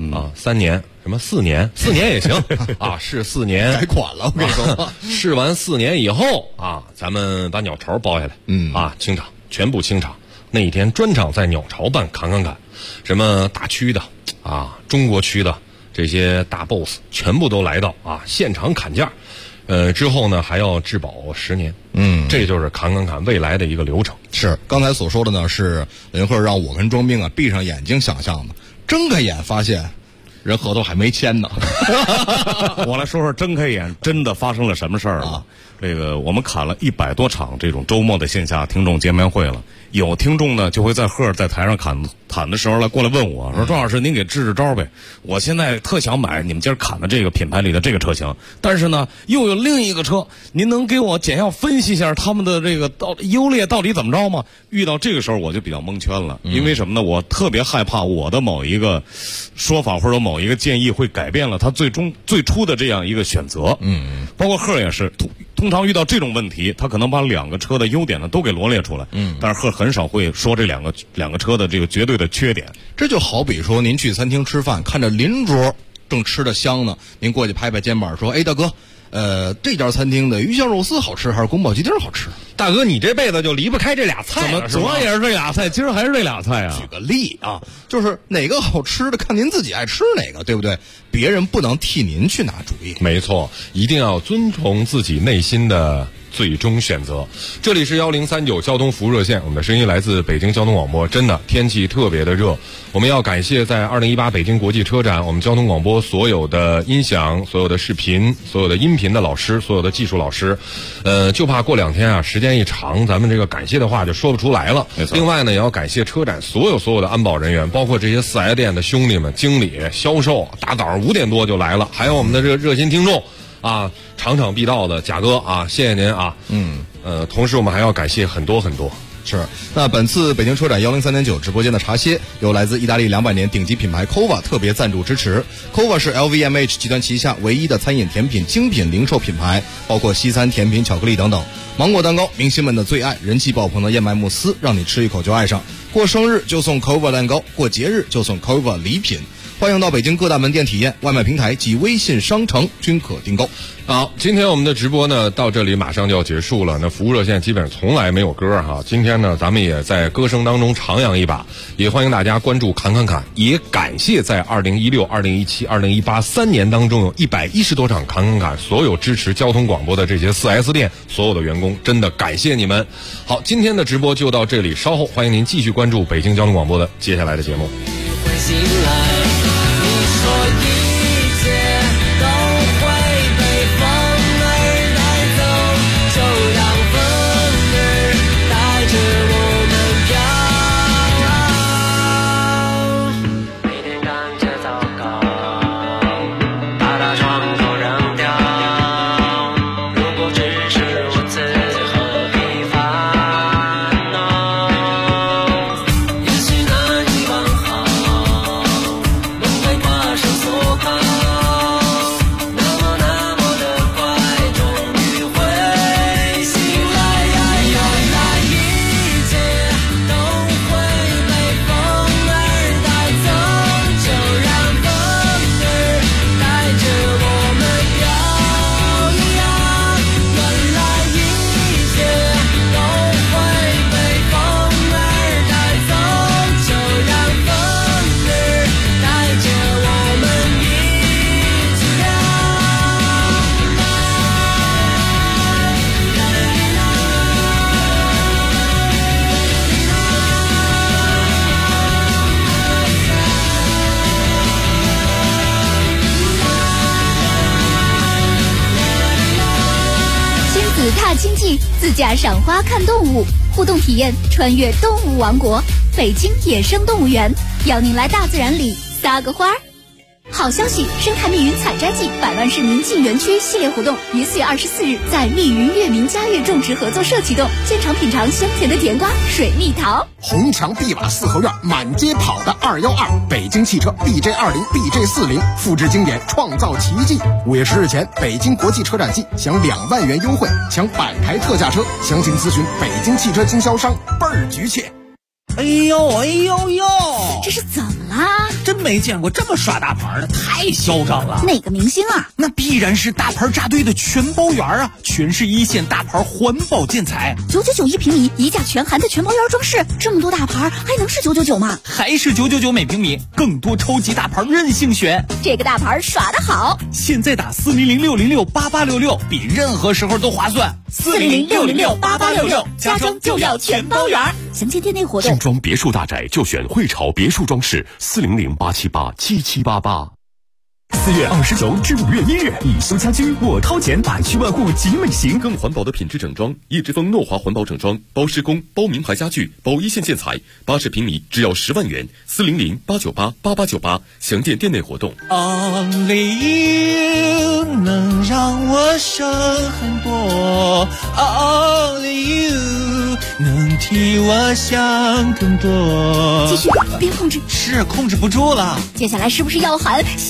，3年。什么4年？4年也行啊，试4年改款了。我跟你说， 试完4年以后啊，咱们把鸟巢包下来，清场，全部清场。那一天专场在鸟巢办侃，什么大区的啊，中国区的这些大 boss 全部都来到啊，现场砍价。之后呢还要质保10年。这就是侃未来的一个流程。 是刚才所说的呢，是林鹤让我跟庄兵啊闭上眼睛想象的，睁开眼发现。人合同还没签呢。 我来说说睁开眼真的发生了什么事儿啊？这个我们侃了100多场这种周末的线下听众见面会了，有听众呢就会在赫在台上侃的时候来过来问我说，庄老师您给支招呗，我现在特想买你们今儿侃的这个品牌里的这个车型，但是呢又有另一个车，您能给我简要分析一下他们的这个优劣到底怎么着吗？遇到这个时候我就比较蒙圈了，因为什么呢？我特别害怕我的某一个说法或者某一个建议会改变了他最初的这样一个选择。包括赫也是通常遇到这种问题，他可能把2个车的优点呢都给罗列出来，但是赫很少会说这两个车的这个绝对的缺点。 这就好比说您去餐厅吃饭，看着邻桌正吃得香呢，您过去拍拍肩膀说，哎大哥， 这家餐厅的鱼香肉丝好吃还是宫保鸡丁好吃？ 大哥，你这辈子就离不开这俩菜了， 昨儿也是这俩菜，今儿还是这俩菜啊？ 举个例啊，就是哪个好吃的，看您自己爱吃哪个，对不对？别人不能替您去拿主意。 没错，一定要遵从自己内心的最终选择。这里是1039交通服务热线，我们的声音来自北京交通广播。真的天气特别的热，我们要感谢在2018北京国际车展，我们交通广播所有的音响、所有的视频、所有的音频的老师、所有的技术老师。就怕过2天啊，时间一长，咱们这个感谢的话就说不出来了。 没错。 另外呢，也要感谢车展所有的安保人员，包括这些4S店的兄弟们、经理、销售，大早上5点多就来了，还有我们的这个热心听众。啊，场场必到的贾哥啊，谢谢您啊。同时我们还要感谢很多。 是，那本次北京车展103.9直播间的茶歇由来自意大利200年顶级品牌 Cova 特别赞助支持。Cova 是 LVMH 集团旗下唯一的餐饮甜品精品零售品牌，包括西餐、甜品、巧克力等等。芒果蛋糕，明星们的最爱，人气爆棚的燕麦慕斯，让你吃一口就爱上。过生日就送 Cova 蛋糕，过节日就送 Cova 礼品。欢迎到北京各大门店体验，外卖平台及微信商城均可订购。 好，今天我们的直播呢到这里马上就要结束了。那服务热线基本上从来没有歌哈，今天呢咱们也在歌声当中徜徉一把，也欢迎大家关注侃侃侃，也感谢在2016、2017、2018 3年当中有110多场侃侃侃所有支持交通广播的这些 4S 店所有的员工，真的感谢你们。好，今天的直播就到这里，稍后欢迎您继续关注北京交通广播的接下来的节目。 自驾赏花看动物，互动体验穿越动物王国，北京野生动物园，邀您来大自然里撒个花儿。好消息，生态密云采摘季100万市民进园区系列活动于4月24日在密云月明嘉悦种植合作社启动，现场品尝香甜的甜瓜、水蜜桃。 红墙碧瓦四合院，满街跑的212，北京汽车 BJ20、BJ40，复制经典，创造奇迹。5月10日前，北京国际车展季享2万元优惠，抢100台特价车，详情咨询北京汽车经销商，倍儿局气。 哎呦， 这是怎么啦？ 真没见过这么耍大牌的，太嚣张了。 哪个明星啊？ 那必然是大牌扎堆的全包园啊，全是一线大牌环保建材 ，999一平米，一价全含的全包园装饰，这么多大牌还能是999吗？ 还是999每平米，更多超级大牌任性选， 这个大牌耍得好。 现在打400-606-8866，比任何时候都划算。 400-606-8866，家装就要全包园。详见店内活动。 精装别墅大宅就选汇潮别墅装饰，400-878-7788。4月29至5月1日，以修家居我掏钱，100区万户集美行，更环保的品质整装，一之风诺华环保整装，包施工，包名牌家具，包一线建材，80平米只要10万元，400-898-8898，详见店内活动。 Only you 能让我省很多 ，Only you 能替我想更多。 继续，别控制， 是控制不住了。 接下来是不是要喊下雨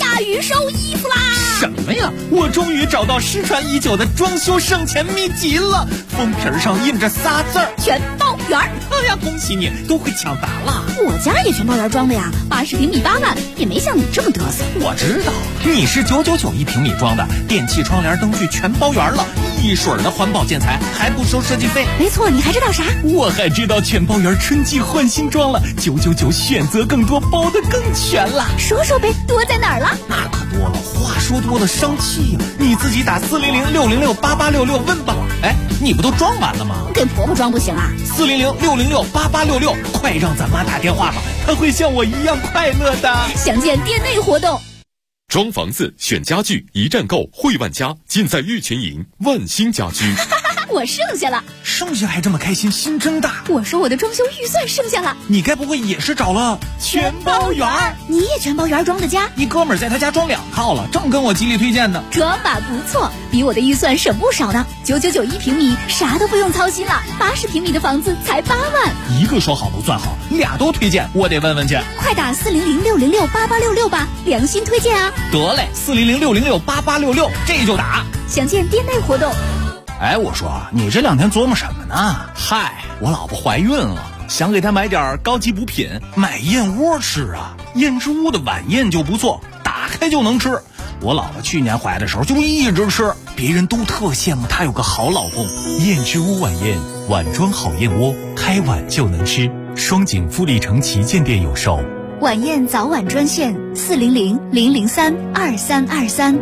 收衣服啦！ 什么呀？我终于找到失传已久的装修省钱秘籍了，封皮上印着仨字儿： 全包圆。 哎呀，恭喜你，都会抢答了。 我家也全包圆装的呀，80平米8万，也没像你这么嘚瑟。 我知道，你是999一平米装的，电器、窗帘、灯具全包圆了，一水儿的环保建材，还不收设计费。 没错，你还知道啥？ 我还知道全包圆春季换新装了，999选择更多，包得更全了。 说说呗，多在哪儿了？ 那可多了，话说多了伤气呀。你自己打400-606-8866问吧。哎，你不都装完了吗？ 给婆婆装不行啊 ？400-606-8866，快让咱妈打电话吧，她会像我一样快乐的。 详见店内活动。 装房子选家具一站购汇万家，尽在玉泉营万兴家居。 我剩下了， 剩下还这么开心，心真大。 我说我的装修预算剩下了， 你该不会也是找了全包圆？ 你也全包圆装的家？ 你哥们儿在他家装2套了，正跟我极力推荐呢。 装法不错，比我的预算省不少呢。999一平米，啥都不用操心了。80平米的房子才8万。 一个说好不算好，俩都推荐，我得问问去。 快打400-606-8866吧，良心推荐啊！ 得嘞，400-606-8866，这就打。 详见店内活动。 哎，我说你这2天琢磨什么呢？嗨，我老婆怀孕了，想给她买点高级补品，买燕窝吃啊。燕之屋的晚宴就不错，打开就能吃。我老婆去年怀的时候就一直吃，别人都特羡慕她有个好老公。 燕之屋晚宴，碗装好燕窝，开碗就能吃。双井富力城旗舰店有售。 晚宴早晚专线400-003-2323。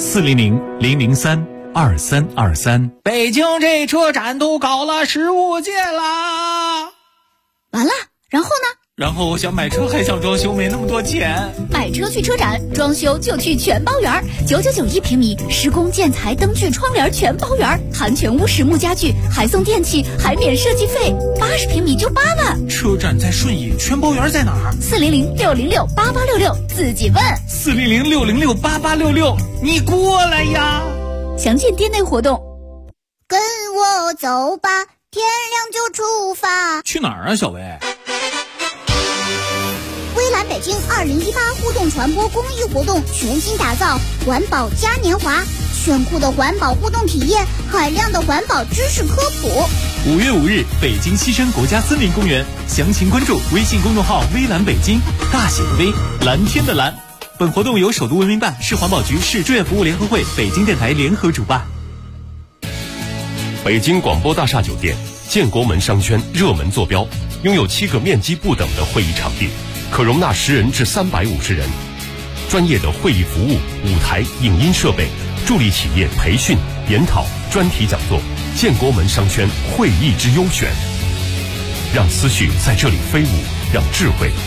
400-003-2323。 北京这车展都搞了15届啦！ 完了，然后呢？ 然后我想买车还想装修，没那么多钱。 买车去车展，装修就去全包圆，999一平米，施工建材、灯具、窗帘全包圆，含全屋实木家具，还送电器，还免设计费。80平米就8万。 车展在顺义，全包圆在哪儿 ？400-606-8866，自己问。 400-606-8866，你过来呀！ 详见店内活动。 跟我走吧，天亮就出发。 去哪儿啊，小薇？ 微蓝北京2018互动传播公益活动全新打造环保嘉年华，炫酷的环保互动体验，海量的环保知识科普。 5月5日，北京西山国家森林公园，详情关注微信公众号微蓝北京，大写的微，蓝天的蓝。本活动由首都文明办、市环保局、市志愿服务联合会、北京电台联合主办。 北京广播大厦酒店建国门商圈热门坐标，拥有7个面积不等的会议场地，可容纳10人至350人。专业的会议服务、舞台、影音设备，助力企业培训、研讨、专题讲座。建国门商圈会议之优选，让思绪在这里飞舞，让智慧